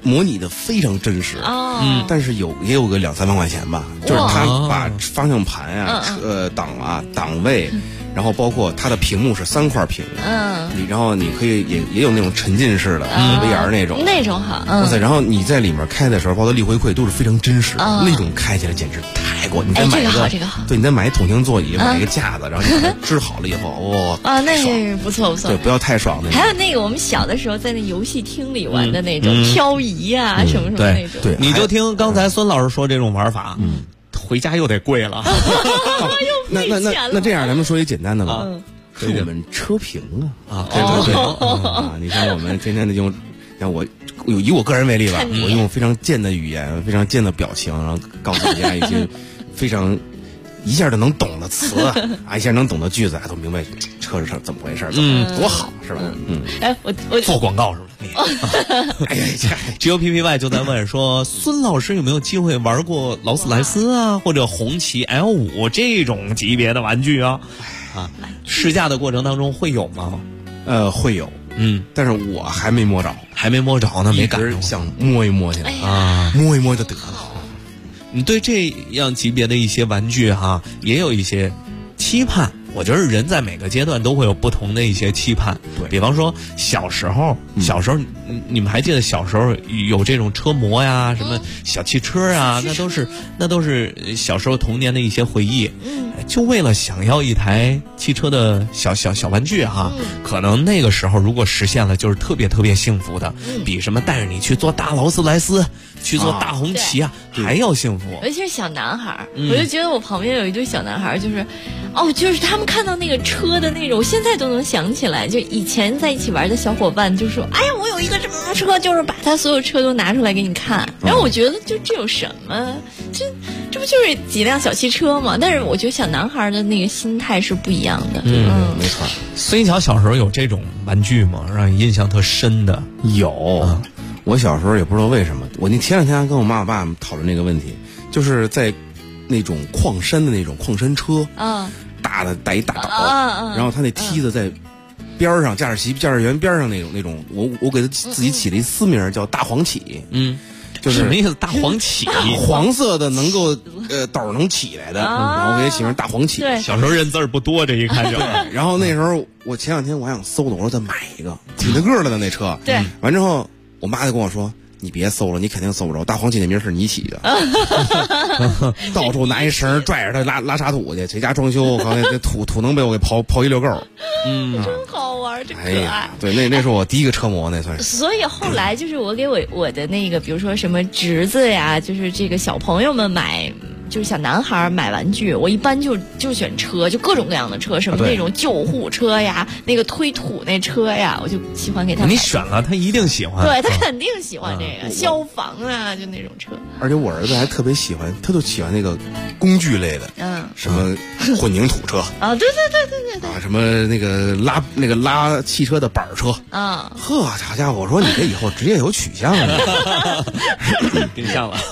模拟的非常真实但是也有个2-3万块钱吧，就是他把方向盘啊、档位。然后包括它的屏幕是3块屏，然后你可以也有那种沉浸式的VR 那种好， 哇塞！然后你在里面开的时候，包括力回馈都是非常真实，那种开起来简直太过。你再买一个，对，你再买筒形座椅，买一个架子，然后你支好了以后，哇， 那个不错， 对，不要太爽那种。 还有那个我们小的时候在那游戏厅里玩的那种漂移啊，什么那种。 对， 你就听刚才孙老师说这种玩法，回家又得贵了。 那这样，咱们说一简单的吧，是我们车评车评啊！你看我们天天的用，像我以我个人为例吧，我用非常贱的语言、非常贱的表情，然后告诉大家一些非常一下就能懂的词一下能懂的句子，都明白车是怎么回事，多好是吧？ 我做广告是吧？哎呀，GOPPY 就在问说，孙老师有没有机会玩过劳斯莱斯啊，或者红旗 L5这种级别的玩具啊？试驾的过程当中会有吗？ 会有，但是我还没摸着呢，没赶上， 想摸一摸去摸一摸就得了。 你对这样级别的一些玩具也有一些期盼。我觉得人在每个阶段都会有不同的一些期盼， 对， 比方说小时候，你们还记得小时候有这种车模呀，什么小汽车啊，那都是小时候童年的一些回忆。就为了想要一台汽车的小玩具可能那个时候如果实现了，就是特别特别幸福的，比什么带着你去坐大劳斯莱斯，去坐大红旗还要幸福。 尤其是小男孩，我就觉得我旁边有一对小男孩，就是他们看到那个车的那种，我现在都能想起来，就以前在一起玩的小伙伴就说，哎呀，我有一个什么车，就是把他所有车都拿出来给你看。然后我觉得就这有什么，这不就是几辆小汽车吗？但是我觉得小男孩的那个心态是不一样的。 没错。 孙一桥小时候有这种玩具吗？让你印象特深的？ 有。我小时候也不知道为什么，我前两天还跟我妈我爸讨论这个问题，就是在那种矿山的那种矿山车，大的带一大斗，然后他那梯子在边上，驾驶员边上那种，我给他自己起了一私名叫大黄起，就是什么意思？大黄起， 黄色的能够斗能起来的，然后我给他起名大黄起。 小时候认字不多，这一看就。 然后那时候我前两天我还想搜的，我说再买一个挺大个的那车， 对， 完之后我妈就跟我说，你别搜了，你肯定搜不着。大黄旗那名是你起的，到处拿一绳拽着他拉沙土去，谁家装修，刚才这土能被我给刨一溜够。 真好玩，真可爱。 对，那是我第一个车模，那算是。 所以后来就是我给我的那个，比如说什么侄子呀，就是这个小朋友们买。就是小男孩买玩具，我一般就选车，就各种各样的车，什么那种救护车呀，那个推土那车呀，我就喜欢给他买。 你选了，他一定喜欢。 对，他肯定喜欢这个消防啊，就那种车。 而且我儿子还特别喜欢，他就喜欢那个工具类的，什么混凝土车对， 什么那个拉汽车的板车好家伙，我说你这以后职业有取向了， 定向了。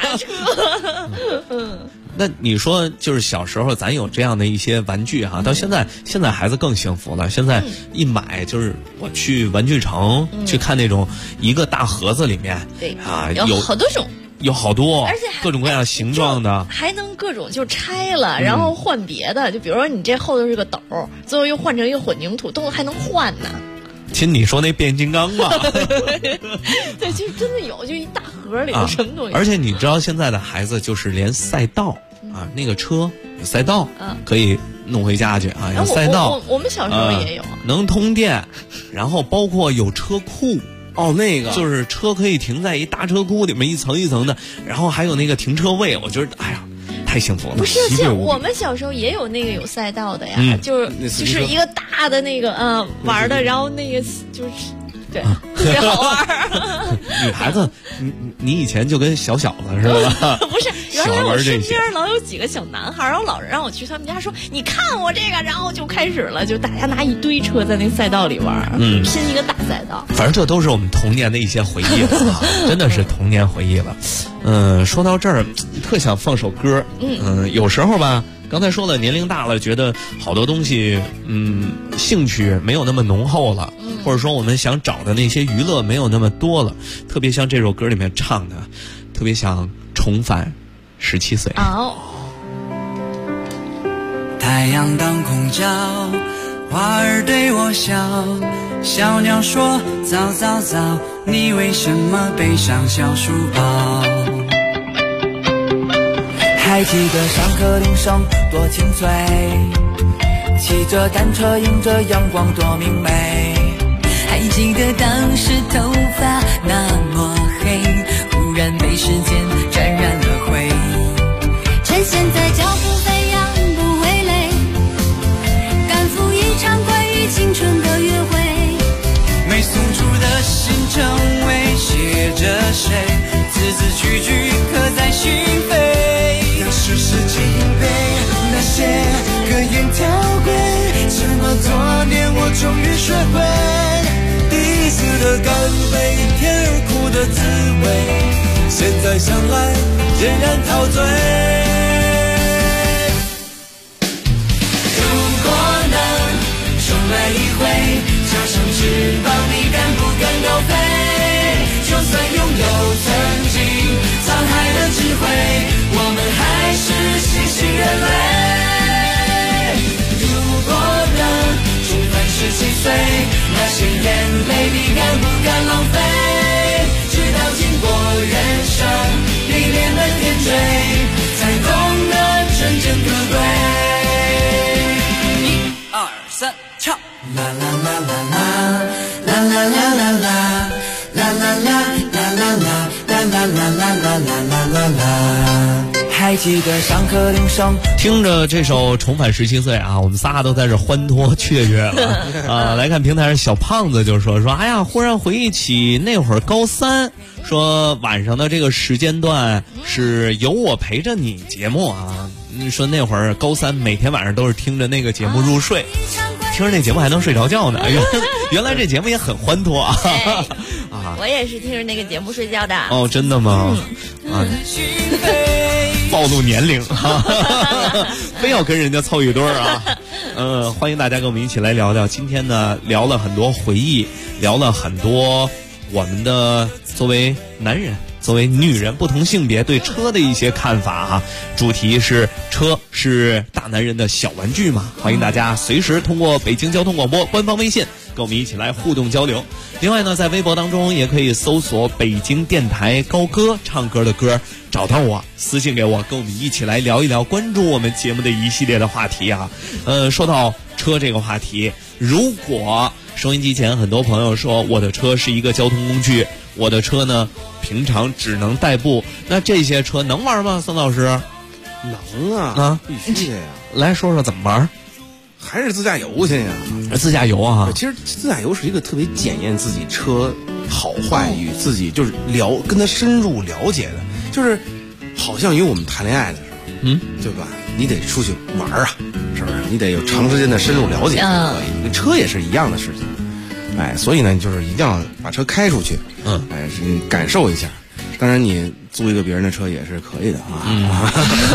那你说就是小时候咱有这样的一些玩具到现在孩子更幸福了。现在一买就是我去玩具城去看那种一个大盒子里面， 有好多种， 有好多， 而且各种各样形状的， 还能各种就拆了，然后换别的。就比如说你这后头是个斗，最后又换成一个混凝土，都还能换呢。 亲，你说那变形金刚吗？ 对，就真的有，就一大盒里头什么都有。 而且你知道现在的孩子就是连赛道那个车有赛道可以弄回家去有赛道。 我们小时候也有， 能通电，然后包括有车库。 那个就是车可以停在一大车库里面，一层一层的，然后还有那个停车位，我觉得哎呀太幸福了。 不是，像我们小时候也有那个有赛道的呀，就是一个大的那个玩的，然后那个就是对特别好玩。 女孩子，你以前就跟小小子似的。 不是，主要喜欢玩这些。 身边老有几个小男孩，然后老让我去他们家说，你看我这个，然后就开始了，就大家拿一堆车在那赛道里玩，拼一个大赛道。 反正这都是我们童年的一些回忆了啊，真的是童年回忆了。说到这儿，特想放首歌。有时候吧，刚才说了，年龄大了，觉得好多东西，兴趣没有那么浓厚了，或者说我们想找的那些娱乐没有那么多了。特别像这首歌里面唱的，特别想重返17岁。 太阳当空照，花儿对我笑，小鸟说早早早，你为什么背上小书包？还记得上课铃声多清脆，骑着单车迎着阳光多明媚，还记得当时头发那么黑，忽然被时间沾染了灰， 趁现在脚步飞扬不会累，赶赴一场关于青春的约会， 没送出的信成为写着谁，字字句句刻在心扉，世事敬杯，那些格言条规，这么多年我终于学会，第一次的干杯，甜而苦的滋味，现在想来仍然陶醉。如果能重来一回，插上翅膀，你敢不敢高飞？就算拥有曾经沧海的智慧，我们还是新兴人类。如果能重返17岁，那些眼泪你敢不敢浪费？直到经过人生历练的点缀，才懂得真正可贵。1、2、3，唱！啦啦啦啦啦，啦啦啦啦啦，啦啦啦啦啦啦，啦啦啦啦啦啦啦啦。还记得上课铃声， 听着这首《重返17岁》啊，我们仨都在这欢脱雀跃了啊！来看平台上小胖子就说，哎呀，忽然回忆起那会儿高3，说晚上的这个时间段是有我陪着你节目啊。说那会儿高3每天晚上都是听着那个节目入睡，听着那节目还能睡着觉呢。原来这节目也很欢脱啊！ 我也是听着那个节目睡觉的。 哦，真的吗？暴露年龄，非要跟人家凑一对儿啊！欢迎大家跟我们一起来聊聊。今天呢，聊了很多回忆，聊了很多我们的作为男人、作为女人不同性别对车的一些看法啊。主题是车是大男人的小玩具嘛？欢迎大家随时通过北京交通广播官方微信跟我们一起来互动交流。另外呢，在微博当中也可以搜索北京电台高歌唱歌的歌，找到我，私信给我，跟我们一起来聊一聊，关注我们节目的一系列的话题啊。说到车这个话题，如果收音机前很多朋友说我的车是一个交通工具，我的车呢平常只能代步，那这些车能玩吗？孙老师？ 能啊，必须的呀。 来说说怎么玩？ 还是自驾游去呀？ 自驾游啊， 其实自驾游是一个特别检验自己车好坏与自己就是跟他深入了解的，就是好像与我们谈恋爱的时候，对吧？你得出去玩啊，是不是？你得有长时间的深入了解才可以。车也是一样的事情，所以呢，就是一定要把车开出去，是感受一下。当然，你租一个别人的车也是可以的啊。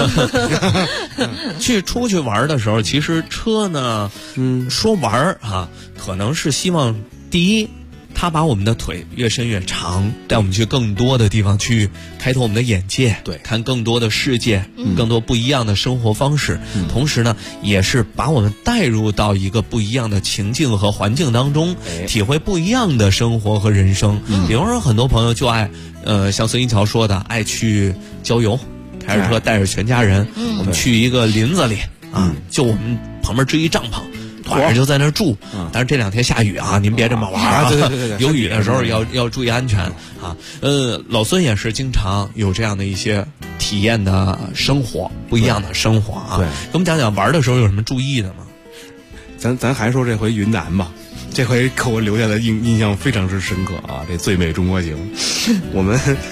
出去玩的时候，其实车呢，说玩啊，可能是希望第一，它把我们的腿越伸越长，带我们去更多的地方去开拓我们的眼界，对，看更多的世界，更多不一样的生活方式。同时呢，也是把我们带入到一个不一样的情境和环境当中，体会不一样的生活和人生。比方说，很多朋友就爱，像孙一桥说的，爱去郊游，开着车带着全家人，我们去一个林子里啊，就我们旁边支一帐篷。晚上就在那儿住，但是这2天下雨啊，您别这么玩啊！ 对， 有雨的时候要注意安全啊。老孙也是经常有这样的一些体验的生活，不一样的生活啊。对，给我们讲讲玩的时候有什么注意的吗？ 咱还说这回云南吧，这回给我留下的印象非常之深刻啊！这最美中国行，我们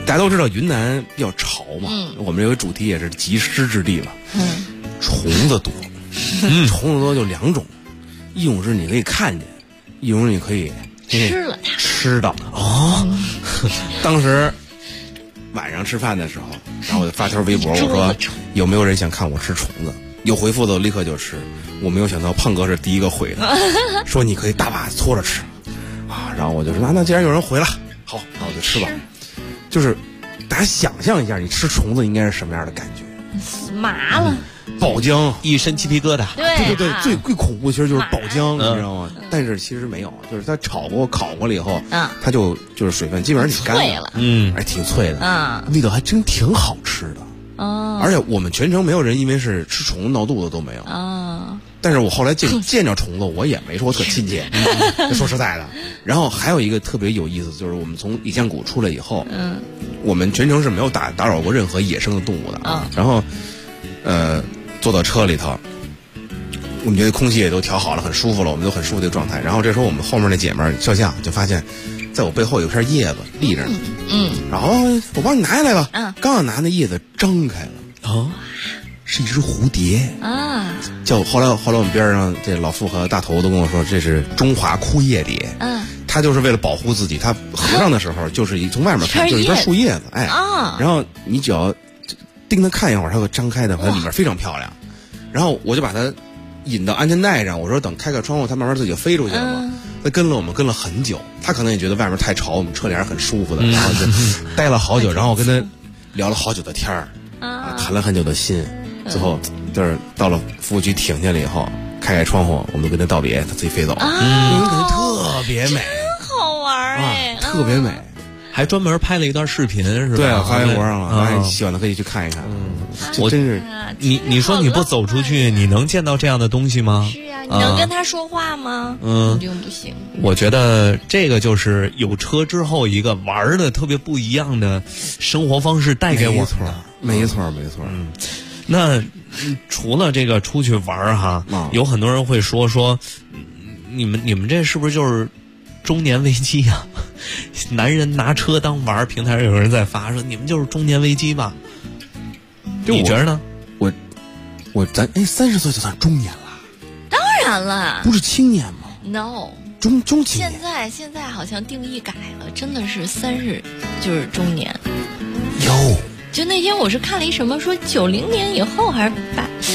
大家都知道云南比较潮嘛，我们这个主题也是集湿之地嘛，虫子多，虫子多就2种，一种是你可以看见，一种是你可以吃了它， 吃到哦。当时晚上吃饭的时候，然后我就发条微博，我说有没有人想看我吃虫子？有回复的我立刻就吃。我没有想到胖哥是第一个回的，说你可以大把搓着吃啊。然后我就说那既然有人回了，好，那我就吃吧。就是大家想象一下，你吃虫子应该是什么样的感觉？ 麻了， 爆浆， 一身鸡皮疙瘩。 对，最恐怖其实就是爆浆，你知道吗？但是其实没有，就是它炒过、烤过了以后，它就是水分基本上挺干了，还挺脆的，味道还真挺好吃的。而且我们全程没有人因为是吃虫子闹肚子都没有。但是我后来见着虫子，我也没说特亲切，说实在的。然后还有一个特别有意思，就是我们从李江谷出来以后，我们全程是没有打扰过任何野生的动物的。然后，坐到车里头，我们觉得空气也都调好了，很舒服了，我们都很舒服的状态。然后这时候我们后面那姐们儿照相，就发现，在我背后有片叶子立着呢。然后我帮你拿下来吧。刚要拿那叶子张开了。是一只蝴蝶啊！后来我们边上这老傅和大头都跟我说，这是中华枯叶蝶。它就是为了保护自己，它合上的时候就是从外面看就是一片树叶子，然后你只要盯它看一会儿，它会张开的，它里面非常漂亮。然后我就把它引到安全带上，我说等开个窗户，它慢慢自己就飞出去了嘛。它跟了我们很久，它可能也觉得外面太潮，我们车里还是很舒服的，然后就待了好久，然后我跟它聊了好久的天儿，谈了很久的心。最后就是到了服务区停下了以后，开窗户，我们跟他道别，他自己飞走，感觉特别美， 真好玩哎， 特别美， 还专门拍了一段视频是吧？ 对啊，发微博上了，大家喜欢的可以去看一看。 我真是，你说你不走出去，你能见到这样的东西吗？ 是呀，你能跟他说话吗？肯定不行。 我觉得这个就是有车之后一个玩的特别不一样的生活方式带给我的。 没错。 那除了这个出去玩哈，有很多人会说，你们这是不是就是中年危机呀？男人拿车当玩，平台上有人在发说你们就是中年危机吧？你觉得呢？ 咱30岁就算中年了？ 当然了， 不是青年吗 ？No， 中青年。 现在好像定义改了，真的是30就是中年。 哟。 就那天我是看了一什么说90年以后还是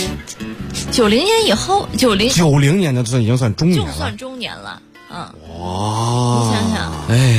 90年以后90 年的已经算中年了， 就算中年了， 哇！ 你想想，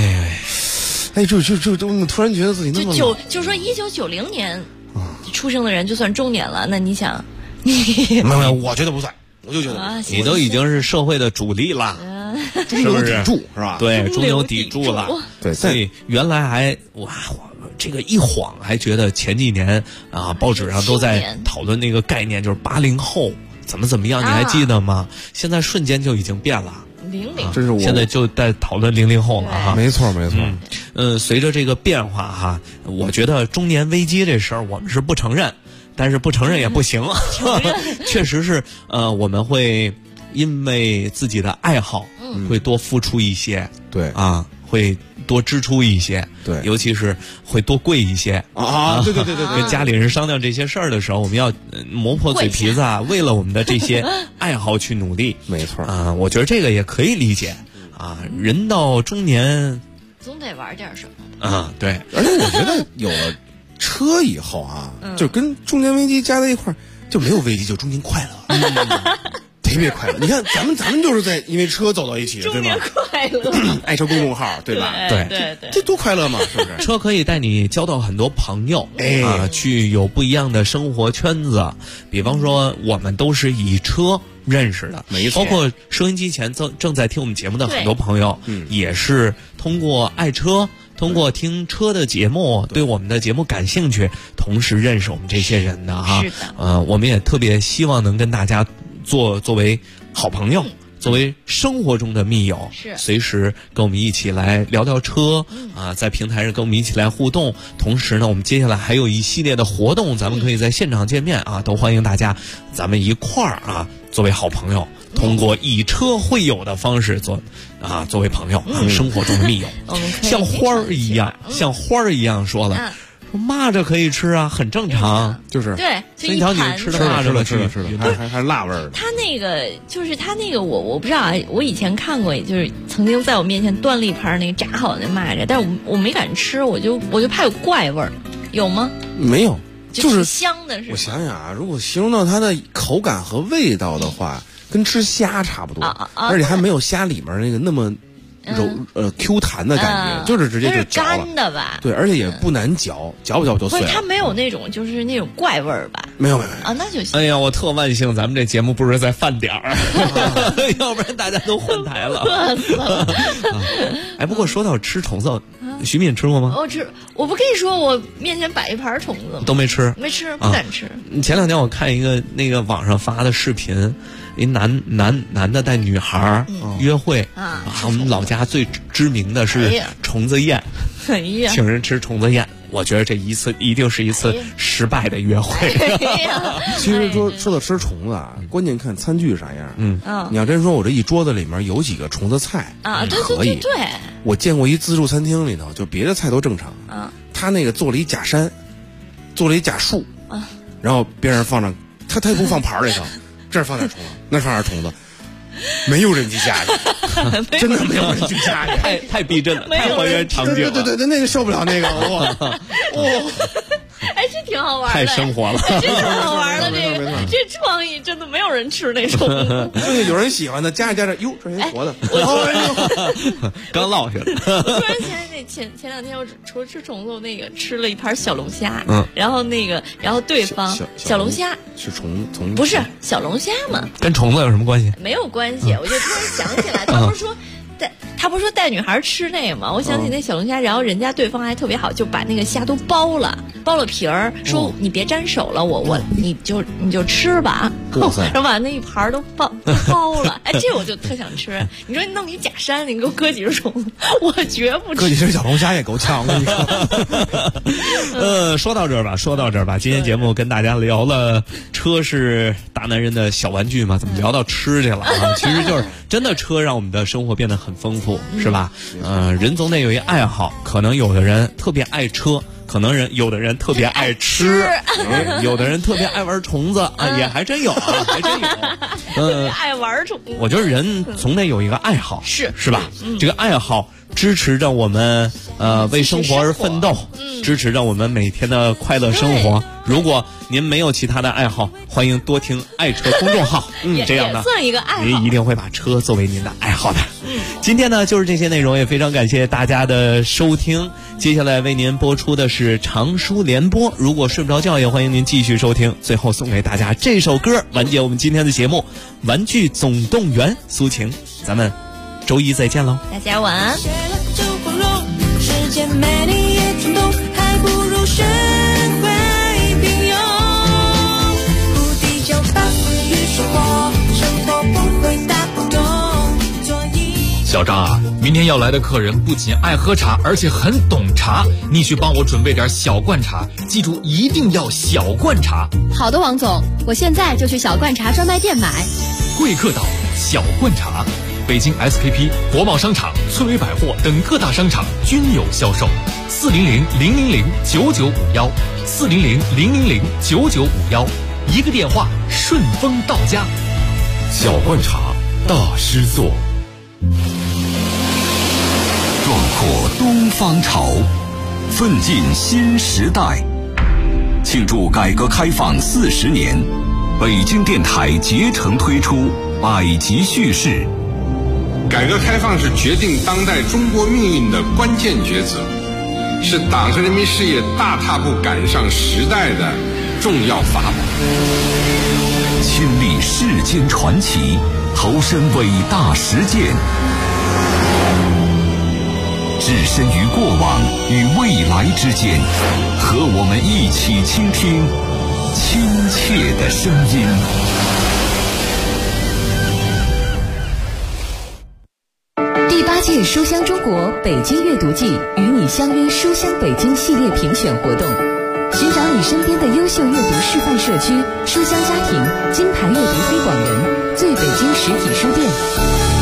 这我突然觉得自己那么就说1990年出生的人就算中年了，那你想， 没有，我觉得不算，我就觉得你都已经是社会的主力了， 中流砥柱是吧？ 对，中流砥柱了， 对， 所以原来还这个一晃还觉得前几年报纸上都在讨论那个概念，就是80后怎么样，你还记得吗？现在瞬间就已经变了。 这是我现在就在讨论00后了哈。 没错。 随着这个变化哈，我觉得中年危机这事儿我们是不承认，但是不承认也不行。确实是我们会因为自己的爱好会多付出一些， 对会多支出一些， 对， 尤其是会多跪一些对， 跟家里人商量这些事儿的时候，我们要磨破嘴皮子为了我们的这些爱好去努力。 没错我觉得这个也可以理解人到中年总得玩点什么对。 而且我觉得有了车以后就跟中年危机加在一块儿，就没有危机，就中年快乐。特别快乐，你看咱们就是在因为车走到一起的，对吗？ 快乐， 爱车公众号，对吧？ 对， 这多快乐嘛，是不是？ 车可以带你交到很多朋友，去有不一样的生活圈子。比方说，我们都是以车认识的， 没错。 包括收音机前正在听我们节目的很多朋友，也是通过爱车。通过听车的节目，对我们的节目感兴趣，同时认识我们这些人的哈。 是的。 我们也特别希望能跟大家作为好朋友，作为生活中的密友，随时跟我们一起来聊聊车在平台上跟我们一起来互动。同时呢，我们接下来还有一系列的活动，咱们可以在现场见面都欢迎大家，咱们一块儿作为好朋友通过以车会友的方式作为朋友，生活中的密友，像花儿一样，说了。蚂蚱可以吃啊，很正常， 就是对， 所以你吃的蚂蚱了， 吃了，还辣味儿。 他那个我不知道啊，我以前看过，就是曾经在我面前端了一盘那个炸好的那蚂蚱，但是我没敢吃，我就怕有怪味儿，有吗？ 没有，就是香的是。 我想想啊，如果形容到它的口感和味道的话，跟吃虾差不多，而且还没有虾里面那个那么。Q 弹的感觉，就是直接就嚼了， 干的吧？ 对，而且也不难嚼，嚼不嚼就碎了。 不是，它没有那种就是那种怪味儿吧？ 没有啊，那就行。 哎呀，我特万幸，咱们这节目不是在饭点儿，要不然大家都换台了。 饿死了。 哎，不过说到吃虫子，徐敏吃过吗？ 我吃，我不跟你说，我面前摆一盘虫子都没吃， 不敢吃。 前两天我看一个那个网上发的视频。一男的带女孩约会我们老家最知名的是虫子宴，请人吃虫子宴。我觉得这一定是一次失败的约会。 其实说到吃虫子啊，关键看餐具啥样。你要真说我这一桌子里面有几个虫子菜可以。 对。 我见过一自助餐厅里头，就别的菜都正常他那个做了一假山，做了一假树然后边上放着他也不放盘里头。这儿放点虫子，那儿放点虫子，没有人去家里，真的没有人去家里， 太逼真了，太还原场景了。 对，那个受不了那个， 哎，这挺好玩的， 太生活了， 真挺好玩的。这创意真的没有人吃那种， 就是有人喜欢的，加着，哟，这是活的， 刚落下来。 我突然想起前两天我除了吃虫子，我那个吃了一盘小龙虾，然后对方小龙虾是虫不是小龙虾吗？ 跟虫子有什么关系？ 没有关系，我就突然想起来，他不是说带女孩吃那个吗？我想起那小龙虾，然后人家对方还特别好，就把那个虾都剥了皮儿，说你别沾手了，你就吃吧，然后把那一盘都剥了。哎，这我就特想吃。你说你弄一假山，你给我搁几只虫子，我绝不吃。 搁几只小龙虾也够呛，我跟你说。说到这儿吧，今天节目跟大家聊了车是大男人的小玩具嘛，怎么聊到吃去了啊？其实就是真的车让我们的生活变得很丰富，是吧？人总得有一爱好，可能有的人特别爱车。可能有的人特别爱吃，有的人特别爱玩虫子也还真有还真有。 爱玩虫子。 我觉得人总得有一个爱好，是吧？这个爱好支持着我们为生活而奋斗，支持着我们每天的快乐生活。如果您没有其他的爱好，欢迎多听爱车公众号，这样呢， 算一个爱好， 您一定会把车作为您的爱好的。今天呢就是这些内容，也非常感谢大家的收听。接下来为您播出的是长书联播，如果睡不着觉也欢迎您继续收听。最后送给大家这首歌，完结我们今天的节目，玩具总动员，苏晴。咱们周一再见喽， 大家晚安。 世界美丽也冲动，还不如学会平庸。不计较把死与生活，生活不会大不同。 小张啊，明天要来的客人不仅爱喝茶，而且很懂茶，你去帮我准备点小罐茶，记住一定要小罐茶。 好的，王总，我现在就去小罐茶专卖店买。 贵客岛小罐茶，北京 SKP、国贸商场、翠微百货等各大商场均有销售。400-000-9951，400-000-9951，一个电话顺丰到家。 小罐茶大师作，壮阔东方潮，奋进新时代。庆祝改革开放40年，北京电台竭诚推出百集叙事。 改革开放是决定当代中国命运的关键抉择，是党和人民事业大踏步赶上时代的重要法宝。 亲历世间传奇，投身伟大实践，置身于过往与未来之间，和我们一起倾听亲切的声音。 第8届书香中国北京阅读季与你相约书香北京系列评选活动，寻找你身边的优秀阅读示范社区、书香家庭、金牌阅读推广人， 最北京实体书店。